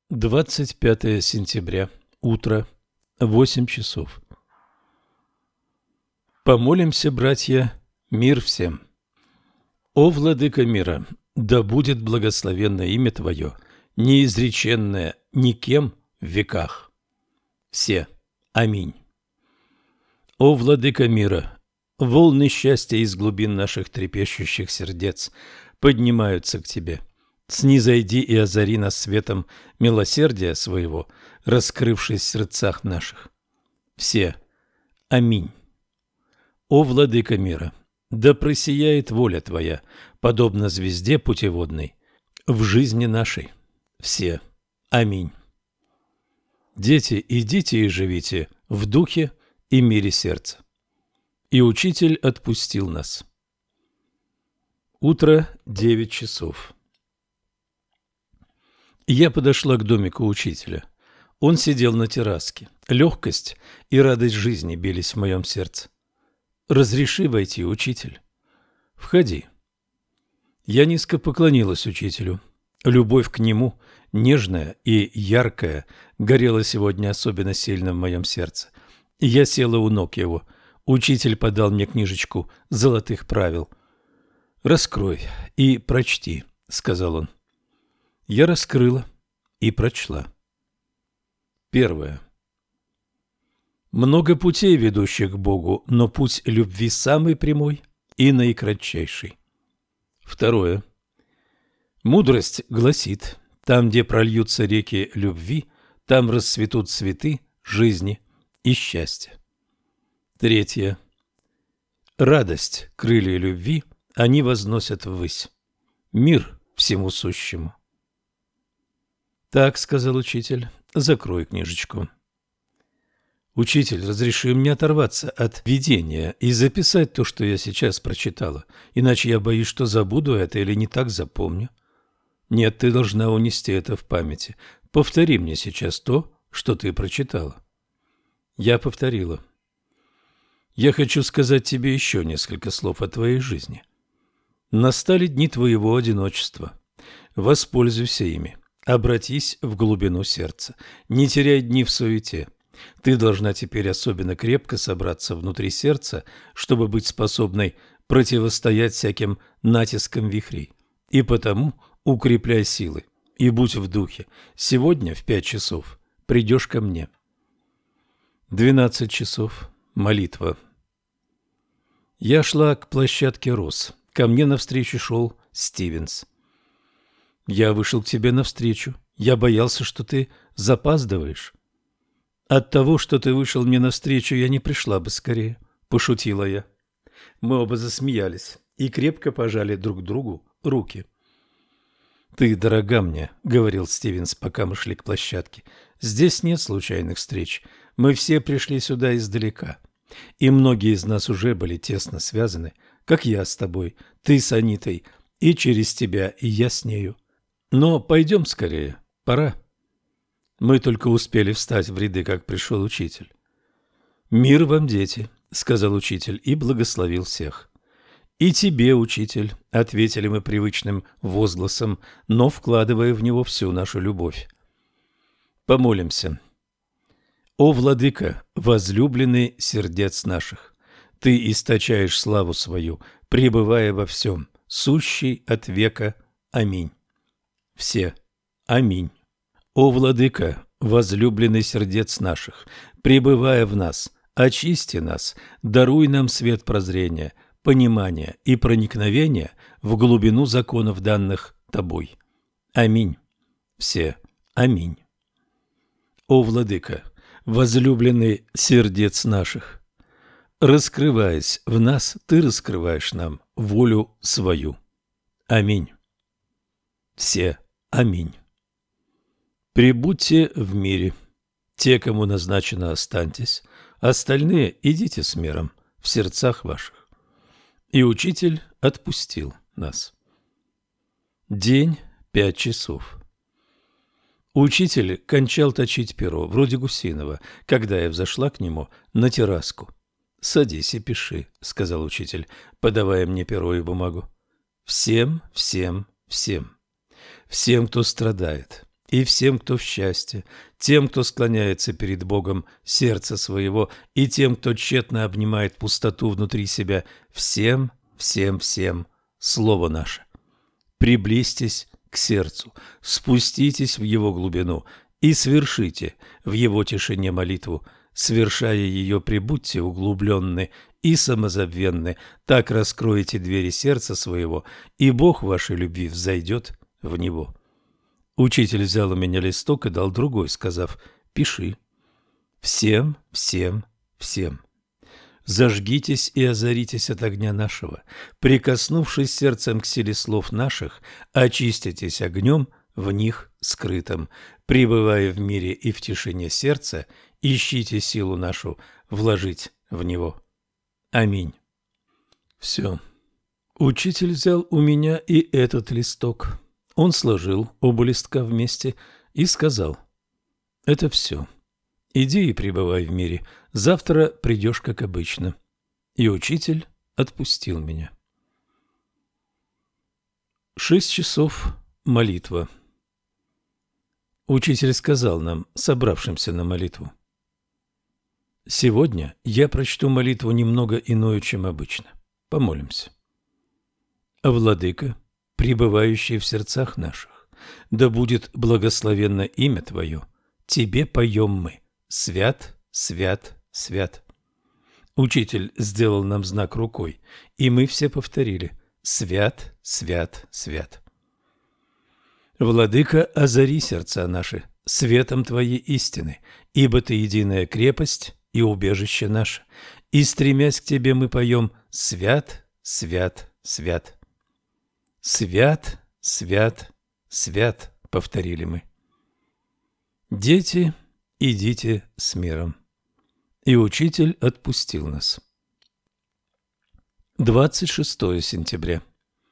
25 сентября. Утро. 8 часов. Помолимся, братья, мир всем. О, владыка мира, да будет благословенно имя Твое, неизреченное никем в веках. Все. Аминь. О, владыка мира, волны счастья из глубин наших трепещущих сердец поднимаются к Тебе. Снизойди и озари нас светом милосердия своего, раскрывшись в сердцах наших. Все. Аминь. О, владыка мира, да просияет воля Твоя, подобно звезде путеводной, в жизни нашей. Все. Аминь. Дети, идите и живите в духе и мире сердца. И Учитель отпустил нас. Утро, 9 часов. Я подошла к домику Учителя. Он сидел на терраске. Легкость и радость жизни бились в моем сердце. «Разреши войти, Учитель». «Входи». Я низко поклонилась Учителю. Любовь к нему, нежная и яркая, горела сегодня особенно сильно в моем сердце. Я села у ног его. Учитель подал мне книжечку золотых правил. «Раскрой и прочти», — сказал он. Я раскрыла и прочла. Первое. Много путей, ведущих к Богу, но путь любви самый прямой и наикратчайший. Второе. Мудрость гласит: там, где прольются реки любви, там расцветут цветы жизни и счастья. Третье. Радость, крылья любви, они возносят ввысь. Мир всему сущему. «Так, — сказал Учитель, — закрой книжечку». «Учитель, разреши мне оторваться от видения и записать то, что я сейчас прочитала, иначе я боюсь, что забуду это или не так запомню». «Нет, ты должна унести это в памяти. Повтори мне сейчас то, что ты прочитала». Я повторила. «Я хочу сказать тебе еще несколько слов о твоей жизни. Настали дни твоего одиночества. Воспользуйся ими. Обратись в глубину сердца. Не теряй дни в суете. Ты должна теперь особенно крепко собраться внутри сердца, чтобы быть способной противостоять всяким натискам вихрей. И потому укрепляй силы и будь в духе. Сегодня в 5 часов придешь ко мне». 12 часов. Молитва. Я шла к площадке роз. Ко мне навстречу шел Стивенс. «Я вышел к тебе навстречу. Я боялся, что ты запаздываешь». «От того, что ты вышел мне навстречу, я не пришла бы скорее», — пошутила я. Мы оба засмеялись и крепко пожали друг другу руки. «Ты дорога мне», — говорил Стивенс, пока мы шли к площадке. «Здесь нет случайных встреч. Мы все пришли сюда издалека. И многие из нас уже были тесно связаны, как я с тобой, ты с Анитой, и через тебя, и я с нею. Но пойдем скорее, пора». Мы только успели встать в ряды, как пришел Учитель. «Мир вам, дети», — сказал Учитель и благословил всех. «И тебе, Учитель», — ответили мы привычным возгласом, но вкладывая в него всю нашу любовь. Помолимся. О, Владыка, возлюбленный сердец наших, Ты источаешь славу свою, пребывая во всем, сущий от века. Аминь. Все. Аминь. О, Владыка, возлюбленный сердец наших, пребывая в нас, очисти нас, даруй нам свет прозрения, понимания и проникновения в глубину законов, данных Тобой. Аминь. Все. Аминь. О, Владыка, возлюбленный сердец наших, раскрываясь в нас, Ты раскрываешь нам волю свою. Аминь. Все. Аминь. Прибудьте в мире. Те, кому назначено, останьтесь, остальные идите с миром в сердцах ваших. И Учитель отпустил нас. День, 5 часов. Учитель кончал точить перо, вроде гусиного, когда я взошла к нему на терраску. «Садись и пиши», — сказал Учитель, подавая мне перо и бумагу. «Всем, всем, всем. Всем, кто страдает, и всем, кто в счастье, тем, кто склоняется перед Богом сердца своего, и тем, кто тщетно обнимает пустоту внутри себя, всем, всем, всем слово наше. Приблизьтесь к сердцу, спуститесь в его глубину и свершите в его тишине молитву. Свершая ее, прибудьте углубленны и самозабвенны, так раскроете двери сердца своего, и Бог вашей любви взойдет в него. Учитель взял у меня листок и дал другой, сказав: «Пиши. Всем, всем, всем. Зажгитесь и озаритесь от огня нашего. Прикоснувшись сердцем к силе слов наших, очиститесь огнем в них скрытым. Пребывая в мире и в тишине сердца, ищите силу нашу вложить в него. Аминь». Все. Учитель взял у меня и этот листок. Он сложил оба листка вместе и сказал: «Это все. Иди и пребывай в мире. Завтра придешь, как обычно». И учитель отпустил меня. 6 часов молитва. Учитель сказал нам, собравшимся на молитву: «Сегодня я прочту молитву немного иную, чем обычно. Помолимся. Владыка, пребывающий в сердцах наших, да будет благословенно имя Твое. Тебе поем мы: свят, свят, свят». Учитель сделал нам знак рукой, и мы все повторили: свят, свят, свят. Владыка, озари сердца наши светом Твоей истины, ибо Ты единая крепость и убежище наше, и, стремясь к Тебе, мы поем: свят, свят, свят. Свят, свят, свят, повторили мы. Дети, идите с миром. И учитель отпустил нас. 26 сентября.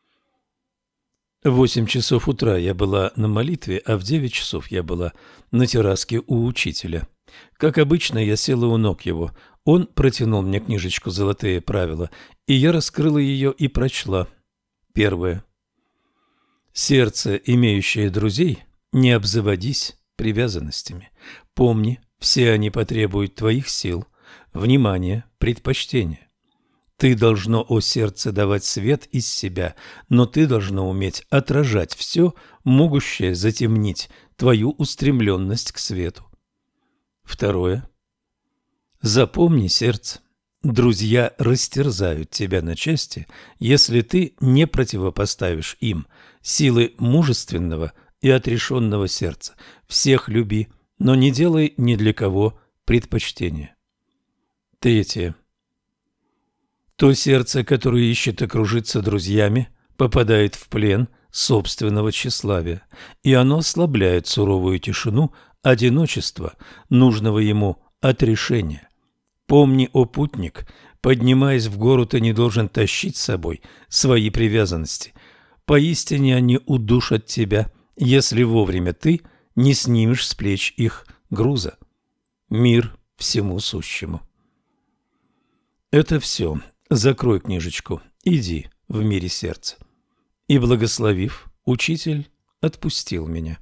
В 8 часов утра я была на молитве, а в 9 часов я была на терраске у учителя. Как обычно, я села у ног его. Он протянул мне книжечку «Золотые правила», и я раскрыла ее и прочла. Первое. Сердце, имеющее друзей, не обзаводись привязанностями. Помни, все они потребуют твоих сил, внимания, предпочтения. Ты должно, о сердце, давать свет из себя, но ты должно уметь отражать все, могущее затемнить твою устремленность к свету. Второе. Запомни, сердце, друзья растерзают тебя на части, если ты не противопоставишь им силы мужественного и отрешенного сердца. Всех люби, но не делай ни для кого предпочтения. Третье. То сердце, которое ищет окружиться друзьями, попадает в плен собственного тщеславия, и оно ослабляет суровую тишину одиночества, нужного ему отрешения. Помни, о путник, поднимаясь в гору, ты не должен тащить с собой свои привязанности. Поистине они удушат тебя, если вовремя ты не снимешь с плеч их груза. Мир всему сущему. Это все. Закрой книжечку. Иди в мире сердца. И, благословив, учитель отпустил меня.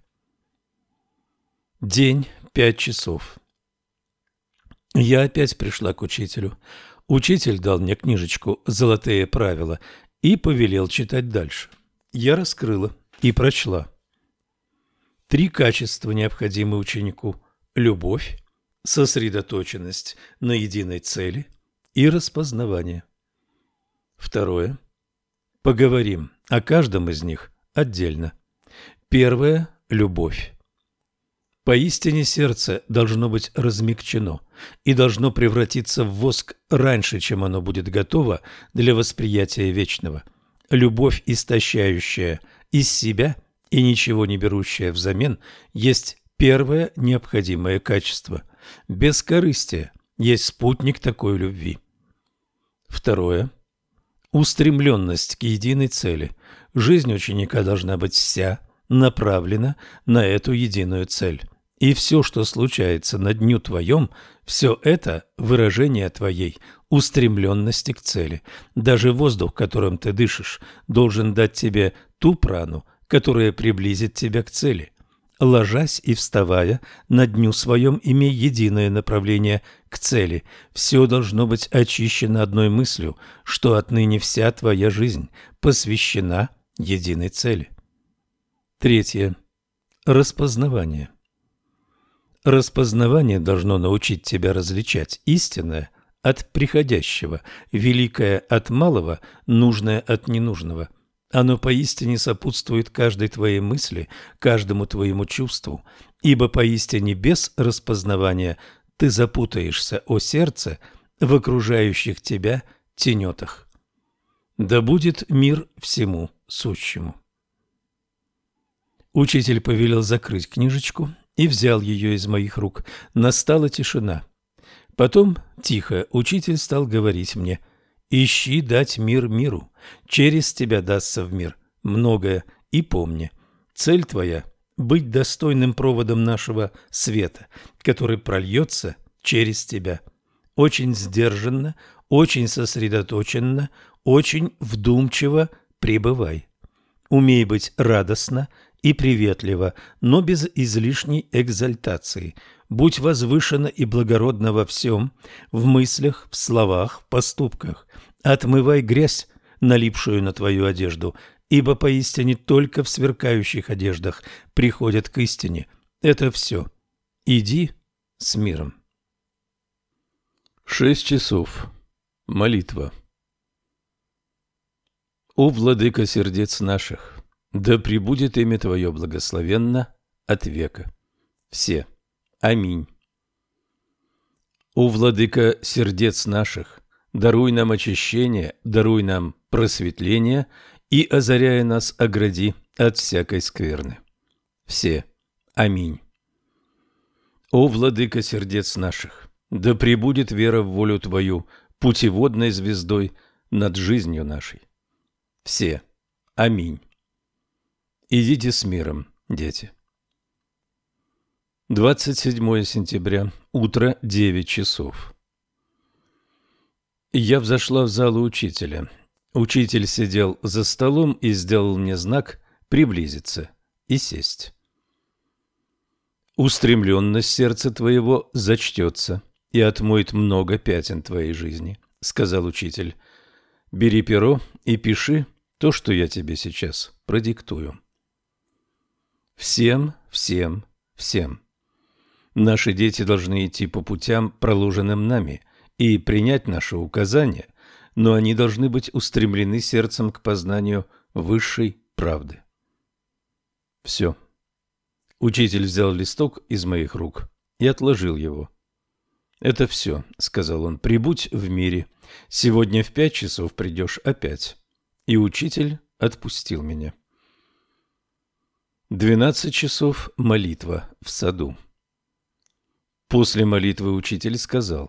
День, 5 часов. Я опять пришла к учителю. Учитель дал мне книжечку «Золотые правила» и повелел читать дальше. Я раскрыла и прочла. 3 качества необходимы ученику: любовь, сосредоточенность на единой цели и распознавание. Второе. Поговорим о каждом из них отдельно. Первое – любовь. Поистине сердце должно быть размягчено и должно превратиться в воск раньше, чем оно будет готово для восприятия вечного. Любовь, истощающая из себя и ничего не берущая взамен, есть первое необходимое качество. Бескорыстие есть спутник такой любви. Второе. Устремленность к единой цели. Жизнь ученика должна быть вся направлена на эту единую цель. И все, что случается на дню твоем, все это выражение твоей устремленности к цели. Даже воздух, которым ты дышишь, должен дать тебе ту прану, которая приблизит тебя к цели. ложась и вставая, на дню своем имей единое направление к цели. Все должно быть очищено одной мыслью, что отныне вся твоя жизнь посвящена единой цели. Третье. Распознавание. Распознавание должно научить тебя различать истинное от приходящего, великое от малого, нужное от ненужного. Оно поистине сопутствует каждой твоей мысли, каждому твоему чувству, ибо поистине без распознавания ты запутаешься, о сердце, в окружающих тебя тенетах. Да будет мир всему сущему. Учитель повелел закрыть книжечку и взял ее из моих рук. Настала тишина. Потом, тихо, учитель стал говорить мне: «Ищи дать мир миру, через тебя дастся в мир многое, и помни, цель твоя – быть достойным проводом нашего света, который прольется через тебя. Очень сдержанно, очень сосредоточенно, очень вдумчиво пребывай. Умей быть радостно и приветливо, но без излишней экзальтации. Будь возвышенно и благородно во всем, в мыслях, в словах, в поступках. Отмывай грязь, налипшую на твою одежду, ибо поистине только в сверкающих одеждах приходят к истине. Это все. Иди с миром». 6 часов. Молитва. О, владыка сердец наших, да пребудет имя Твое благословенно от века. Все. Аминь. О, владыка сердец наших, даруй нам очищение, даруй нам просветление и, озаряя нас, огради от всякой скверны. Все. Аминь. О, владыка сердец наших, да пребудет вера в волю Твою путеводной звездой над жизнью нашей. Все. Аминь. Идите с миром, дети. 27 сентября. Утро, 9 часов. Я взошла в залу учителя. Учитель сидел за столом и сделал мне знак приблизиться и сесть. «Устремленность сердца твоего зачтется и отмоет много пятен твоей жизни», — сказал учитель. «Бери перо и пиши то, что я тебе сейчас продиктую». Всем, всем, всем. Наши дети должны идти по путям, проложенным нами, и принять наши указания, но они должны быть устремлены сердцем к познанию высшей правды. Все. Учитель взял листок из моих рук и отложил его. «Это все», — сказал он, — «прибудь в мире. Сегодня в 5 часов придешь опять». И учитель отпустил меня. 12 часов. Молитва в саду. После молитвы учитель сказал: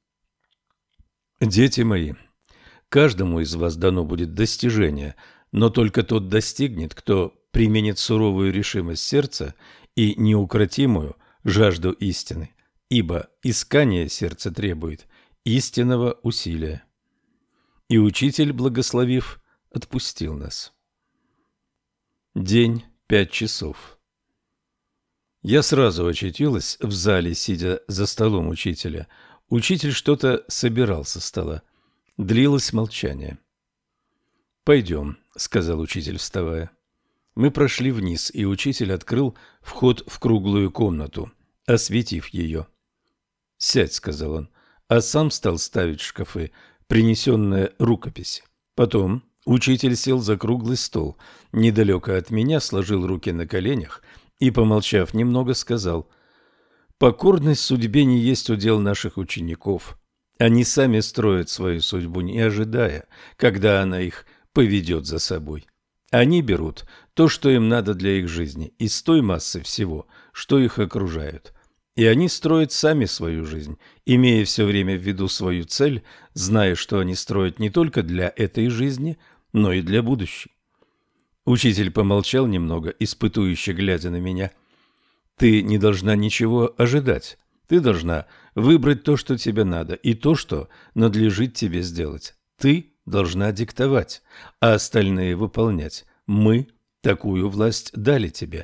«Дети мои, каждому из вас дано будет достижение, но только тот достигнет, кто применит суровую решимость сердца и неукротимую жажду истины, ибо искание сердца требует истинного усилия». И учитель, благословив, отпустил нас. День, 5 часов. Я сразу очутилась в зале, сидя за столом учителя. Учитель что-то собирал со стола. Длилось молчание. «Пойдем», — сказал учитель, вставая. Мы прошли вниз, и учитель открыл вход в круглую комнату, осветив ее. «Сядь», — сказал он, а сам стал ставить в шкафы принесенные рукописи. Потом учитель сел за круглый стол, недалеко от меня, сложил руки на коленях и, помолчав немного, сказал: «Покорность судьбе не есть удел наших учеников. Они сами строят свою судьбу, не ожидая, когда она их поведет за собой. Они берут то, что им надо для их жизни, из той массы всего, что их окружают. И они строят сами свою жизнь, имея все время в виду свою цель, зная, что они строят не только для этой жизни, но и для будущей». Учитель помолчал немного, испытующе глядя на меня. «Ты не должна ничего ожидать. Ты должна выбрать то, что тебе надо, и то, что надлежит тебе сделать. Ты должна диктовать, а остальные выполнять. Мы такую власть дали тебе.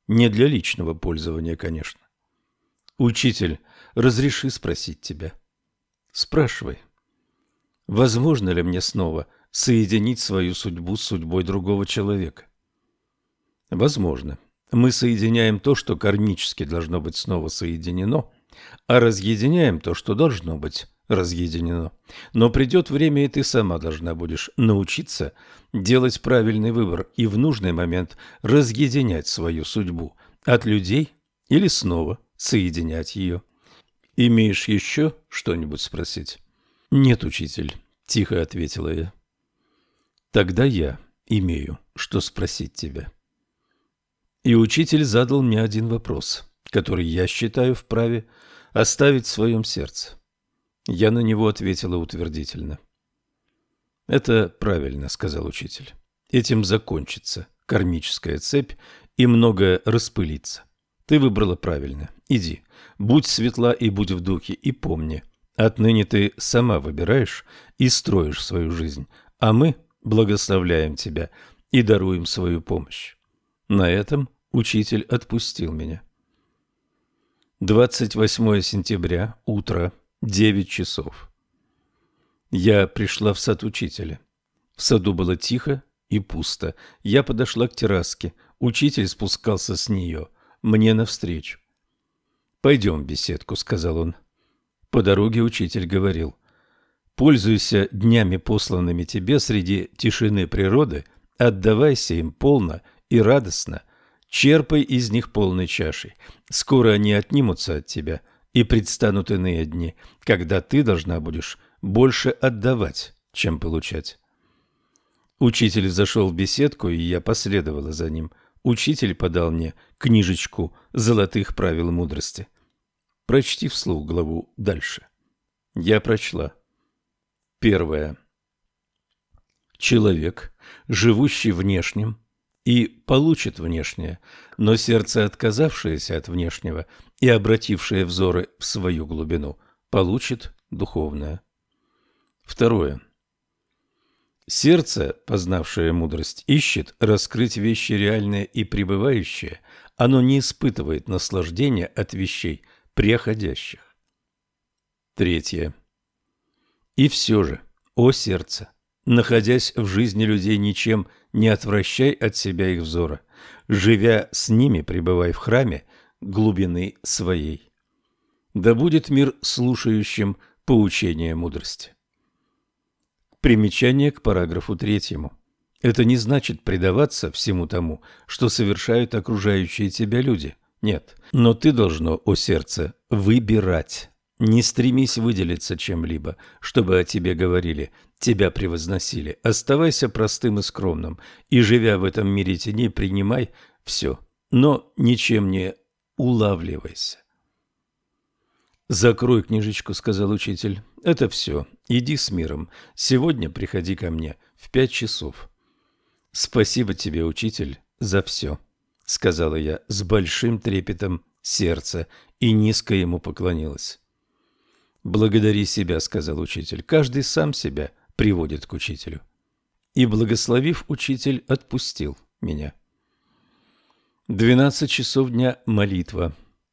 Не для личного пользования, конечно. Учитель, разреши спросить тебя. Спрашивай. Возможно ли мне снова соединить свою судьбу с судьбой другого человека? Возможно. Мы соединяем то, что кармически должно быть снова соединено, а разъединяем то, что должно быть разъединено. Но придет время, и ты сама должна будешь научиться делать правильный выбор и в нужный момент разъединять свою судьбу от людей или снова соединять ее. Имеешь еще что-нибудь спросить? Нет, учитель, тихо ответила я. Тогда я имею что спросить тебя. И учитель задал мне один вопрос, который я считаю вправе оставить в своем сердце. Я на него ответила утвердительно. «Это правильно», — сказал учитель. «Этим закончится кармическая цепь, и многое распылится. Ты выбрала правильно. Иди, будь светла и будь в духе, и помни, отныне ты сама выбираешь и строишь свою жизнь, а мы благословляем тебя и даруем свою помощь». На этом учитель отпустил меня. 28 сентября, утро, 9 часов. Я пришла в сад учителя. В саду было тихо и пусто. Я подошла к терраске. Учитель спускался с нее мне навстречу. «Пойдем в беседку», — сказал он. По дороге учитель говорил: «Пользуйся днями, посланными тебе среди тишины природы, отдавайся им полно и радостно, черпай из них полной чашей. Скоро они отнимутся от тебя, и предстанут иные дни, когда ты должна будешь больше отдавать, чем получать». Учитель зашел в беседку, и я последовала за ним. Учитель подал мне книжечку «Золотых правил мудрости». Прочти вслух главу дальше. Я прочла. 1. Человек, живущий внешним, и получит внешнее, но сердце, отказавшееся от внешнего и обратившее взоры в свою глубину, получит духовное. 2. Сердце, познавшее мудрость, ищет раскрыть вещи реальные и пребывающие, оно не испытывает наслаждения от вещей преходящих. 3. И все же, о сердце, находясь в жизни людей, ничем не отвращай от себя их взора. Живя с ними, пребывай в храме глубины своей. Да будет мир слушающим поучения мудрости. Примечание к параграфу 3. Это не значит предаваться всему тому, что совершают окружающие тебя люди. Нет. Но ты должно, о сердце, выбирать. Не стремись выделиться чем-либо, чтобы о тебе говорили, тебя превозносили. Оставайся простым и скромным, и, живя в этом мире теней, принимай все, но ничем не улавливайся. «Закрой книжечку», — сказал учитель. «Это все. Иди с миром. Сегодня приходи ко мне в 5 часов». «Спасибо тебе, учитель, за все», — сказала я с большим трепетом сердца и низко ему поклонилась. «Благодари себя», — сказал учитель. «Каждый сам себя приводит к учителю». И, благословив, учитель отпустил меня. 12 часов дня. Молитва.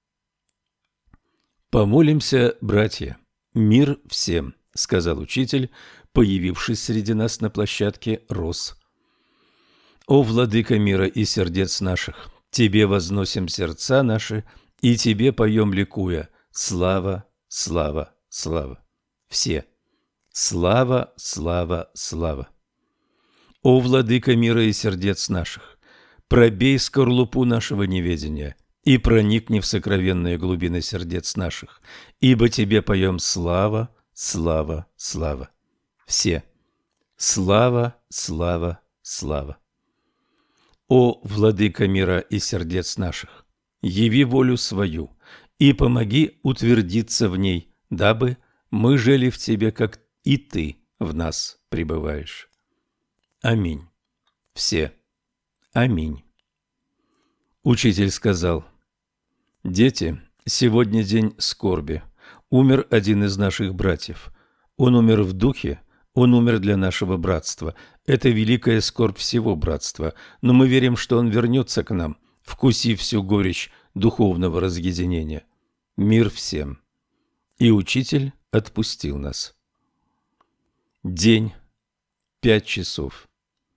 «Помолимся, братья. Мир всем», — сказал учитель, появившись среди нас на площадке роз. «О, владыка мира и сердец наших, тебе возносим сердца наши, и тебе поем ликуя. Слава, слава, слава. Все. Слава, слава, слава. О, владыка мира и сердец наших, пробей скорлупу нашего неведения и проникни в сокровенные глубины сердец наших, ибо тебе поем слава, слава, слава. Все. Слава, слава, слава. О, владыка мира и сердец наших, яви волю свою и помоги утвердиться в ней, дабы мы жили в тебе, как и ты в нас пребываешь. Аминь. Все. Аминь. Учитель сказал: «Дети, сегодня день скорби. Умер один из наших братьев. Он умер в духе, он умер для нашего братства. Это великая скорбь всего братства, но мы верим, что он вернется к нам вкусив всю горечь духовного разъединения. Мир всем. И учитель отпустил нас. День. 5 часов.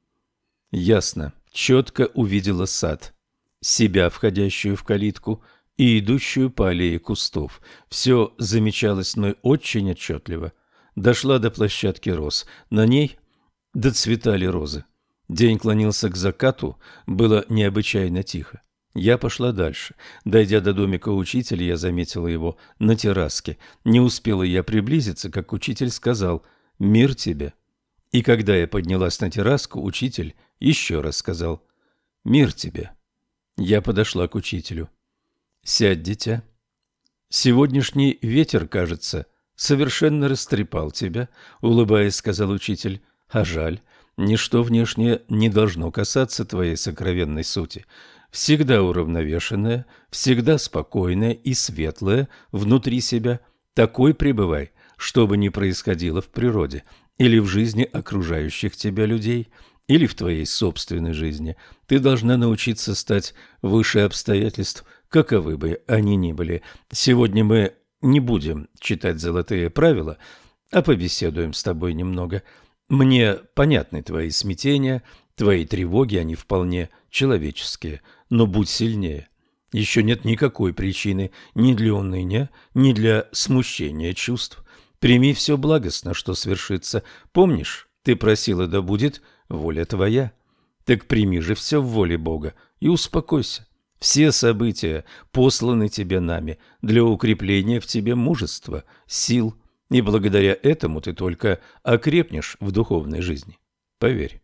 Ясно, четко увидела сад, себя, входящую в калитку, и идущую по аллее кустов. Все замечалось мной очень отчетливо. Дошла до площадки роз. На ней доцветали розы. День клонился к закату, было необычайно тихо. Я пошла дальше. Дойдя до домика учителя, я заметила его на терраске. Не успела я приблизиться, как учитель сказал: «Мир тебе». И когда я поднялась на терраску, учитель еще раз сказал: «Мир тебе». Я подошла к учителю. «Сядь, дитя. Сегодняшний ветер, кажется, совершенно растрепал тебя», — улыбаясь, сказал учитель. «А жаль, ничто внешнее не должно касаться твоей сокровенной сути. Всегда уравновешенная, всегда спокойная и светлая внутри себя. Такой пребывай, что бы ни происходило в природе или в жизни окружающих тебя людей, или в твоей собственной жизни. Ты должна научиться стать выше обстоятельств, каковы бы они ни были. Сегодня мы не будем читать золотые правила, а побеседуем с тобой немного. Мне понятны твои смятения, твои тревоги, они вполне человеческие, но будь сильнее. Еще нет никакой причины ни для уныния, ни для смущения чувств. Прими все благостно, что свершится. Помнишь, ты просила, да будет воля твоя? Так прими же все в воле Бога и успокойся. Все события посланы тебе нами для укрепления в тебе мужества, сил, и благодаря этому ты только окрепнешь в духовной жизни. Поверь.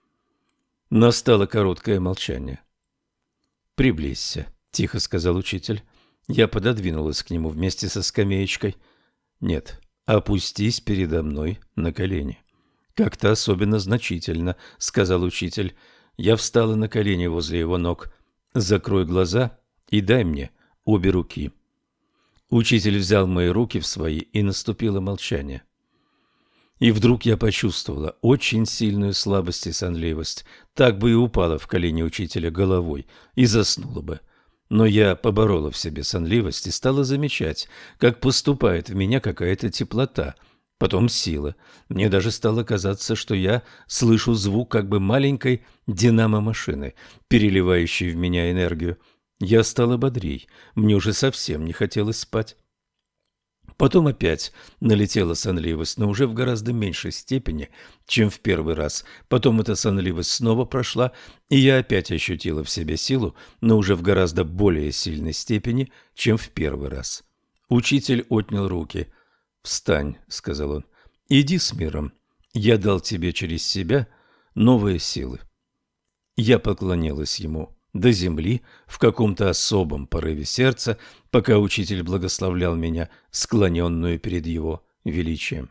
Настало короткое молчание. «Приблизься», — тихо сказал учитель. Я пододвинулась к нему вместе со скамеечкой. «Нет, опустись передо мной на колени». «Как-то особенно значительно», — сказал учитель. Я встала на колени возле его ног. «Закрой глаза и дай мне обе руки». Учитель взял мои руки в свои, и наступило молчание. И вдруг я почувствовала очень сильную слабость и сонливость. Так бы и упала в колени учителя головой и заснула бы. Но я поборола в себе сонливость и стала замечать, как поступает в меня какая-то теплота, потом сила. Мне даже стало казаться, что я слышу звук как бы маленькой динамо-машины, переливающей в меня энергию. Я стала бодрей, мне уже совсем не хотелось спать. Потом опять налетела сонливость, но уже в гораздо меньшей степени, чем в первый раз. Потом эта сонливость снова прошла, и я опять ощутила в себе силу, но уже в гораздо более сильной степени, чем в первый раз. Учитель отнял руки. «Встань», — сказал он, — «иди с миром. Я дал тебе через себя новые силы». Я поклонилась ему до земли в каком-то особом порыве сердца, пока учитель благословлял меня, склоненную перед его величием.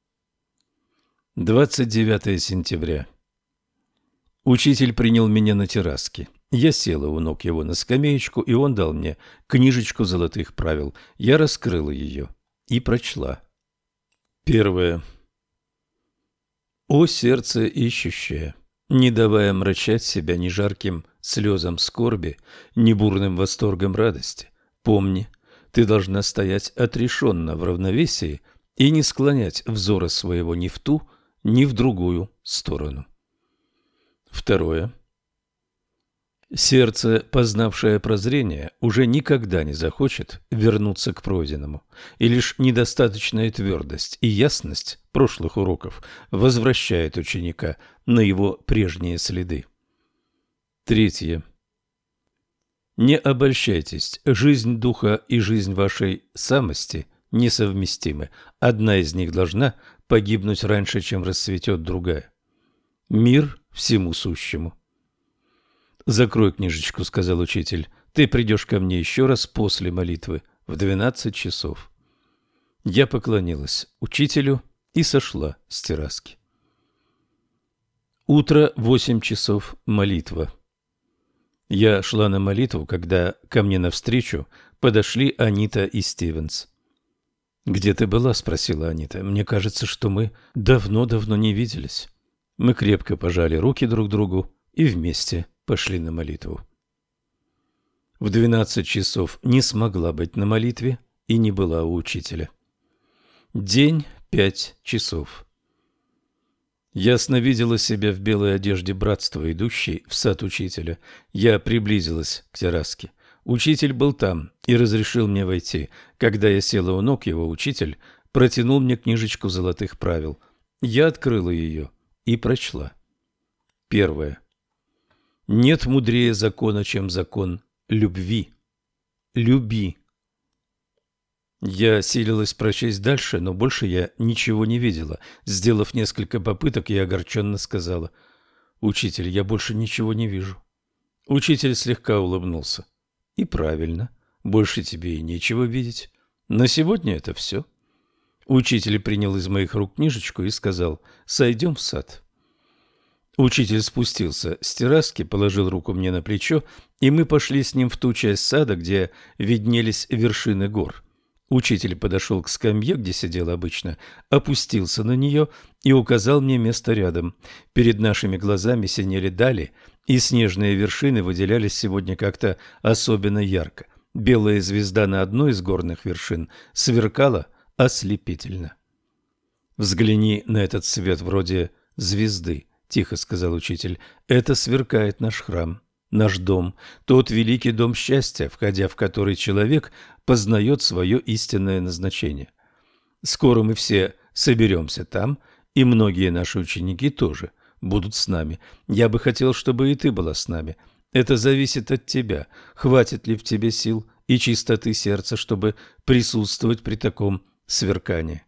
29 сентября. Учитель принял меня на терраске. Я села у ног его на скамеечку, и он дал мне книжечку золотых правил. Я раскрыла ее и прочла. Первое. О сердце ищущее, не давая омрачать себя ни жарким слезам скорби, ни бурным восторгом радости, помни, ты должна стоять отрешенно в равновесии и не склонять взора своего ни в ту, ни в другую сторону. Второе. Сердце, познавшее прозрение, уже никогда не захочет вернуться к пройденному, и лишь недостаточная твердость и ясность прошлых уроков возвращает ученика на его прежние следы. Третье. Не обольщайтесь, жизнь духа и жизнь вашей самости несовместимы. Одна из них должна погибнуть раньше, чем расцветет другая. Мир всему сущему. «Закрой книжечку», — сказал учитель. «Ты придешь ко мне еще раз после молитвы в 12 часов». Я поклонилась учителю и сошла с терраски. Утро, 8 часов, молитва. Я шла на молитву, когда ко мне навстречу подошли Анита и Стивенс. «Где ты была?» — спросила Анита. «Мне кажется, что мы давно-давно не виделись». Мы крепко пожали руки друг другу и вместе пошли на молитву. В 12 часов не смогла быть на молитве и не была у учителя. День 5 часов. Ясно видела себя в белой одежде братства, идущей в сад учителя. Я приблизилась к терраске. Учитель был там и разрешил мне войти. Когда я села у ног его, учитель протянул мне книжечку золотых правил. Я открыла ее и прочла. Первое. Нет мудрее закона, чем закон любви. Люби. Я силилась прочесть дальше, но больше я ничего не видела. Сделав несколько попыток, я огорченно сказала: «Учитель, я больше ничего не вижу». Учитель слегка улыбнулся. «И правильно, больше тебе и нечего видеть. На сегодня это все». Учитель принял из моих рук книжечку и сказал: «Сойдем в сад». Учитель спустился с терраски, положил руку мне на плечо, и мы пошли с ним в ту часть сада, где виднелись вершины гор. Учитель подошел к скамье, где сидел обычно, опустился на нее и указал мне место рядом. Перед нашими глазами синели дали, и снежные вершины выделялись сегодня как-то особенно ярко. Белая звезда на одной из горных вершин сверкала ослепительно. «Взгляни на этот свет вроде звезды», — тихо сказал учитель. «Это сверкает наш храм, наш дом, тот великий дом счастья, входя в который человек познает свое истинное назначение. Скоро мы все соберемся там, и многие наши ученики тоже будут с нами. Я бы хотел, чтобы и ты была с нами. Это зависит от тебя. Хватит ли в тебе сил и чистоты сердца, чтобы присутствовать при таком сверкании?»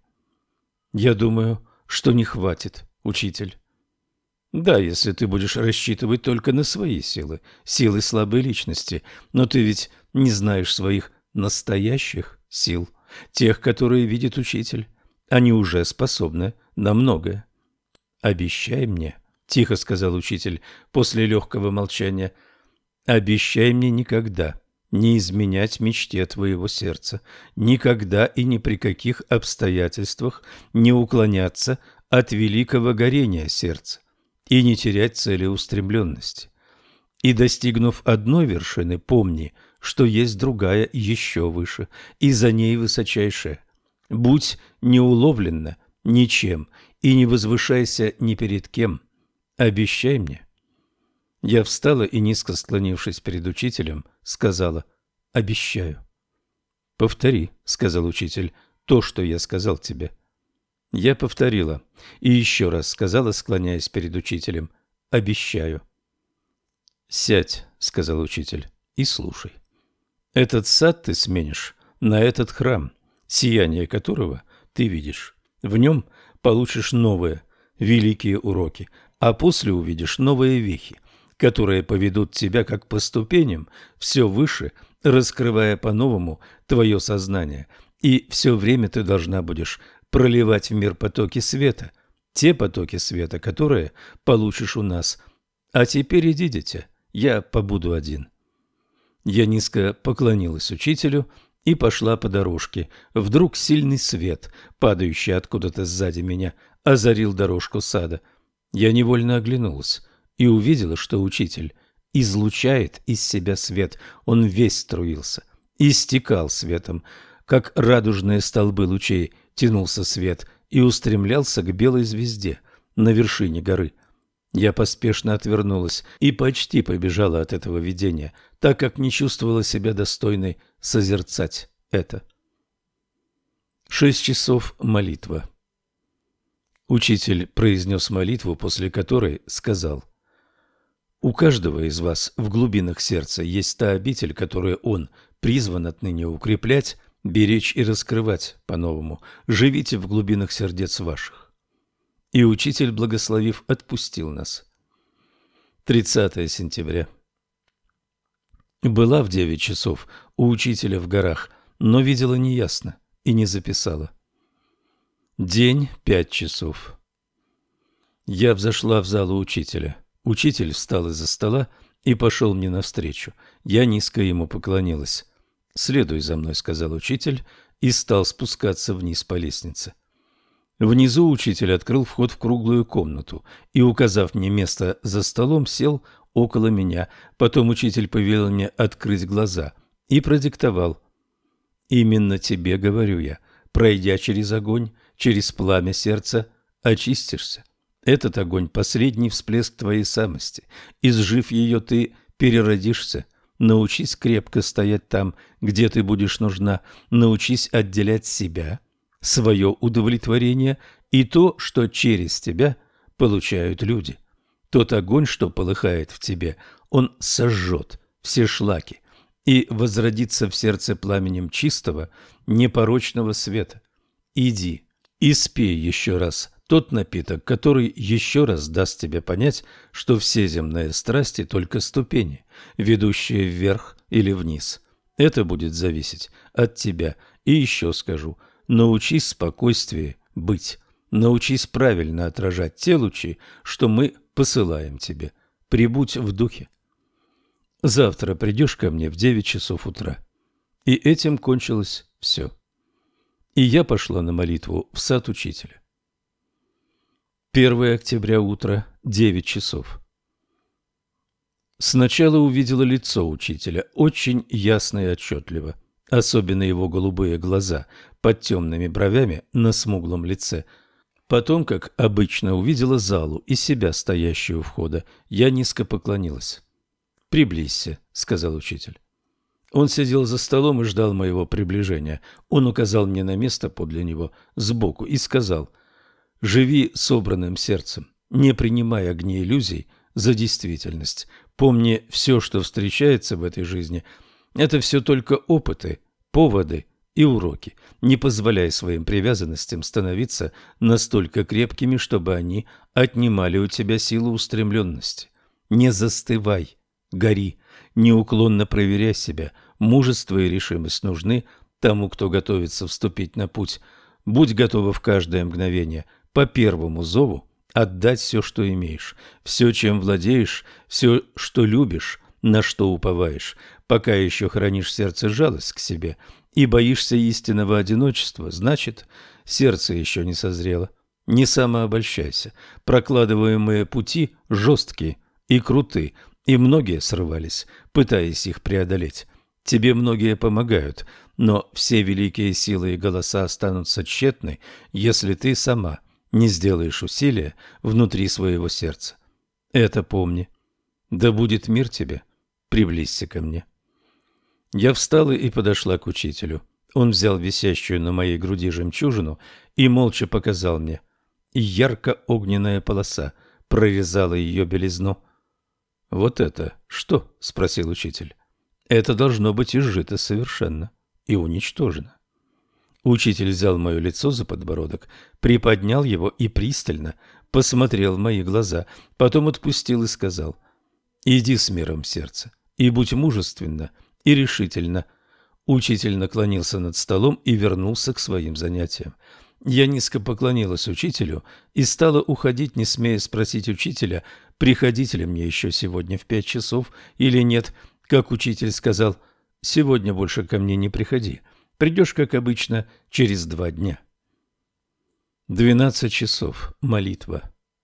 «Я думаю, что не хватит, учитель». «Да, если ты будешь рассчитывать только на свои силы, силы слабой личности, но ты ведь не знаешь своих настоящих сил, тех, которые видит учитель. Они уже способны на многое». «Обещай мне», — тихо сказал учитель после легкого молчания, — «обещай мне никогда не изменять мечте твоего сердца, никогда и ни при каких обстоятельствах не уклоняться от великого горения сердца и не терять целеустремленности. И, достигнув одной вершины, помни, что есть другая еще выше, и за ней высочайшая. Будь неуловленно ничем и не возвышайся ни перед кем. Обещай мне». Я встала и, низко склонившись перед учителем, сказала: «Обещаю». «Повтори», — сказал учитель, — «то, что я сказал тебе». Я повторила и еще раз сказала, склоняясь перед учителем: «Обещаю». «Сядь», — сказал учитель, — «и слушай. Этот сад ты сменишь на этот храм, сияние которого ты видишь. В нем получишь новые, великие уроки, а после увидишь новые вехи, которые поведут тебя как по ступеням все выше, раскрывая по-новому твое сознание. И все время ты должна будешь проливать в мир потоки света, те потоки света, которые получишь у нас. А теперь иди, дитя, я побуду один». Я низко поклонилась учителю и пошла по дорожке. Вдруг сильный свет, падающий откуда-то сзади меня, озарил дорожку сада. Я невольно оглянулась и увидела, что учитель излучает из себя свет. Он весь струился, истекал светом, как радужные столбы лучей тянулся свет и устремлялся к белой звезде на вершине горы. Я поспешно отвернулась и почти побежала от этого видения, так как не чувствовала себя достойной созерцать это. 6 часов молитва. Учитель произнес молитву, после которой сказал: «У каждого из вас в глубинах сердца есть та обитель, которую он призван отныне укреплять, беречь и раскрывать по-новому. Живите в глубинах сердец ваших». И учитель, благословив, отпустил нас. 30 сентября. Была в 9 часов у учителя в горах, но видела неясно и не записала. День 5 часов. Я взошла в залу учителя. Учитель встал из-за стола и пошел мне навстречу. Я низко ему поклонилась. «Следуй за мной», — сказал учитель, и стал спускаться вниз по лестнице. Внизу учитель открыл вход в круглую комнату и, указав мне место за столом, сел около меня. Потом учитель повелел мне открыть глаза и продиктовал. «Именно тебе, — говорю я, — пройдя через огонь, через пламя сердца, очистишься. Этот огонь — последний всплеск твоей самости. Изжив ее, ты переродишься. Научись крепко стоять там, где ты будешь нужна. Научись отделять себя, свое удовлетворение и то, что через тебя получают люди. Тот огонь, что полыхает в тебе, он сожжет все шлаки и возродится в сердце пламенем чистого, непорочного света. Иди и спей еще раз тот напиток, который еще раз даст тебе понять, что все земные страсти только ступени, ведущие вверх или вниз. Это будет зависеть от тебя. И еще скажу, научись спокойствие быть, научись правильно отражать те лучи, что мы посылаем тебе. Прибудь в духе. Завтра придешь ко мне в 9 часов утра». И этим кончилось все. И я пошла на молитву в сад учителя. 1 октября утро, 9 часов. Сначала увидела лицо учителя, очень ясно и отчетливо, особенно его голубые глаза под темными бровями на смуглом лице. Потом, как обычно, увидела залу и себя, стоящую у входа. Я низко поклонилась. «Приблизься», — сказал учитель. Он сидел за столом и ждал моего приближения. Он указал мне на место подле него сбоку и сказал: «Живи собранным сердцем, не принимай огни иллюзий за действительность. Помни, все, что встречается в этой жизни, это все только опыты, поводы и уроки. Не позволяй своим привязанностям становиться настолько крепкими, чтобы они отнимали у тебя силу устремленности. Не застывай, гори, неуклонно проверяй себя. Мужество и решимость нужны тому, кто готовится вступить на путь. Будь готова в каждое мгновение по первому зову отдать все, что имеешь, все, чем владеешь, все, что любишь, на что уповаешь, пока еще хранишь в сердце жалость к себе и боишься истинного одиночества, значит, сердце еще не созрело. Не самообольщайся. Прокладываемые пути жесткие и круты, и многие срывались, пытаясь их преодолеть. Тебе многие помогают, но все великие силы и голоса останутся тщетны, если ты сама не сделаешь усилия внутри своего сердца. Это помни. Да будет мир тебе. Приблизься ко мне». Я встала и подошла к учителю. Он взял висящую на моей груди жемчужину и молча показал мне. И ярко-огненная полоса прорезала ее белизну. «Вот это что?» – спросил учитель. «Это должно быть изжито совершенно и уничтожено». Учитель взял мое лицо за подбородок, приподнял его и пристально посмотрел в мои глаза, потом отпустил и сказал: «Иди с миром в сердце и будь мужественна и решительна». Учитель наклонился над столом и вернулся к своим занятиям. Я низко поклонилась учителю и стала уходить, не смея спросить учителя, приходить ли мне еще сегодня в 5 часов или нет. Как учитель сказал: «Сегодня больше ко мне не приходи. Придешь, как обычно, через 2 дня». 12 часов. Молитва.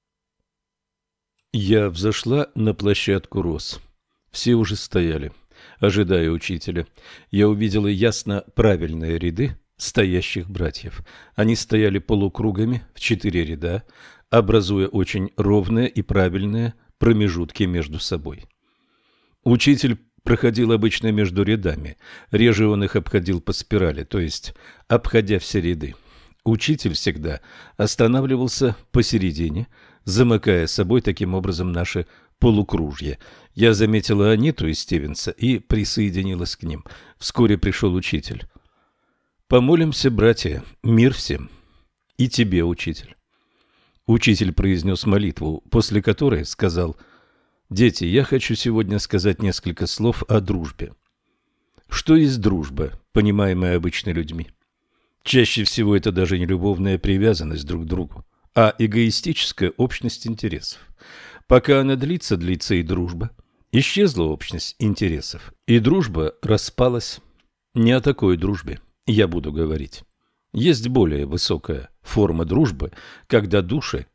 Я взошла на площадку роз. Все уже стояли, ожидая учителя. Я увидела ясно правильные ряды стоящих братьев. Они стояли полукругами в 4 ряда, образуя очень ровные и правильные промежутки между собой. Учитель проходил обычно между рядами, реже он их обходил по спирали, то есть обходя все ряды. Учитель всегда останавливался посередине, замыкая собой таким образом наше полукружье. Я заметила Аниту и Стивенса и присоединилась к ним. Вскоре пришел учитель. «Помолимся, братья, мир всем. И тебе, учитель». Учитель произнес молитву, после которой сказал: «Дети, я хочу сегодня сказать несколько слов о дружбе». Что есть дружба, понимаемая обычно людьми? Чаще всего это даже не любовная привязанность друг к другу, а эгоистическая общность интересов. Пока она длится и дружба. Исчезла общность интересов, и дружба распалась. Не о такой дружбе я буду говорить. Есть более высокая форма дружбы, когда души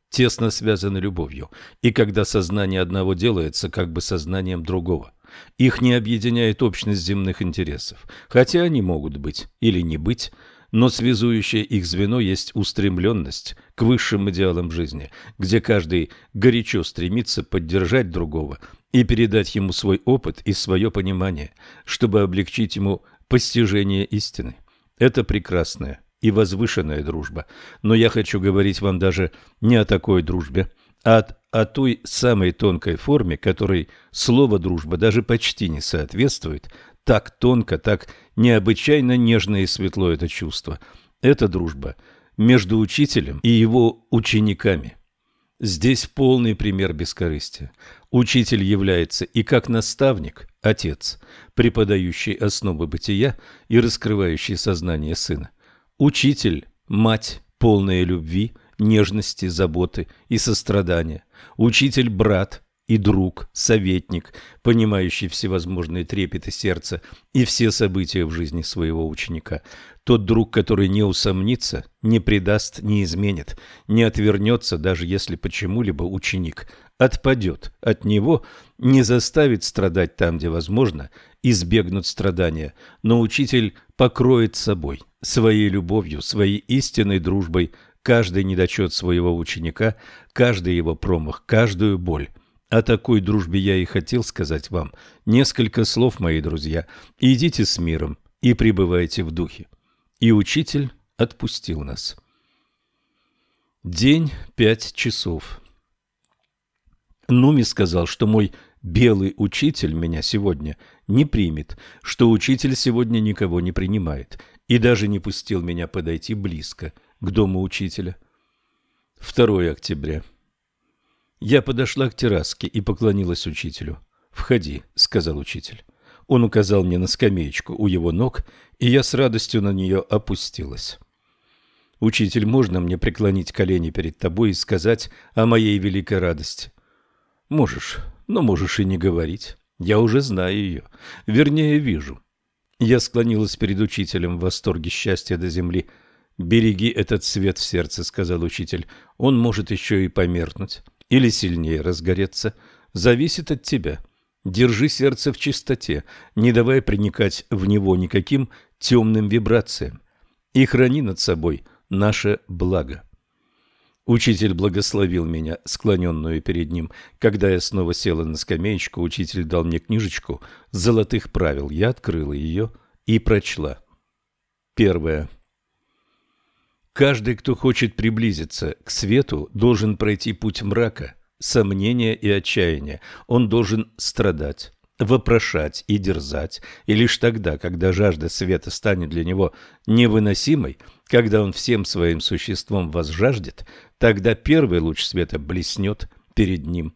тесно связаны любовью, и когда сознание одного делается как бы сознанием другого. Их не объединяет общность земных интересов, хотя они могут быть или не быть, но связующее их звено есть устремленность к высшим идеалам жизни, где каждый горячо стремится поддержать другого и передать ему свой опыт и свое понимание, чтобы облегчить ему постижение истины. Это прекрасная и возвышенная дружба, но я хочу говорить вам даже не о такой дружбе, а о той самой тонкой форме, которой слово «дружба» даже почти не соответствует. Так тонко, так необычайно нежно и светло это чувство. Это дружба между учителем и его учениками. Здесь полный пример бескорыстия. Учитель является и как наставник, отец, преподающий основы бытия и раскрывающий сознание сына. Учитель – мать, полная любви, нежности, заботы и сострадания. Учитель – брат и друг, советник, понимающий всевозможные трепеты сердца и все события в жизни своего ученика. Тот друг, который не усомнится, не предаст, не изменит, не отвернется, даже если почему-либо ученик отпадет от него, не заставит страдать там, где возможно, избегнут страдания, но учитель покроет собой, своей любовью, своей истинной дружбой каждый недочет своего ученика, каждый его промах, каждую боль. О такой дружбе я и хотел сказать вам несколько слов, мои друзья. Идите с миром и пребывайте в духе. И учитель отпустил нас. День 5 часов. Нуми сказал, что мой белый учитель меня сегодня не примет, что учитель сегодня никого не принимает, и даже не пустил меня подойти близко к дому учителя. 2 октября. Я подошла к терраске и поклонилась учителю. «Входи», — сказал учитель. Он указал мне на скамеечку у его ног, и я с радостью на нее опустилась. «Учитель, можно мне преклонить колени перед тобой и сказать о моей великой радости?» «Можешь, но можешь и не говорить. Я уже знаю ее. Вернее, вижу». Я склонилась перед учителем в восторге счастья до земли. «Береги этот свет в сердце», — сказал учитель. «Он может еще и померкнуть или сильнее разгореться. Зависит от тебя. Держи сердце в чистоте, не давай проникать в него никаким темным вибрациям. И храни над собой наше благо». Учитель благословил меня, склоненную перед ним. Когда я снова села на скамеечку, учитель дал мне книжечку золотых правил. Я открыла ее и прочла. 1. Каждый, кто хочет приблизиться к свету, должен пройти путь мрака, сомнения и отчаяния. Он должен страдать, вопрошать и дерзать. И лишь тогда, когда жажда света станет для него невыносимой, когда он всем своим существом возжаждет, тогда первый луч света блеснет перед ним.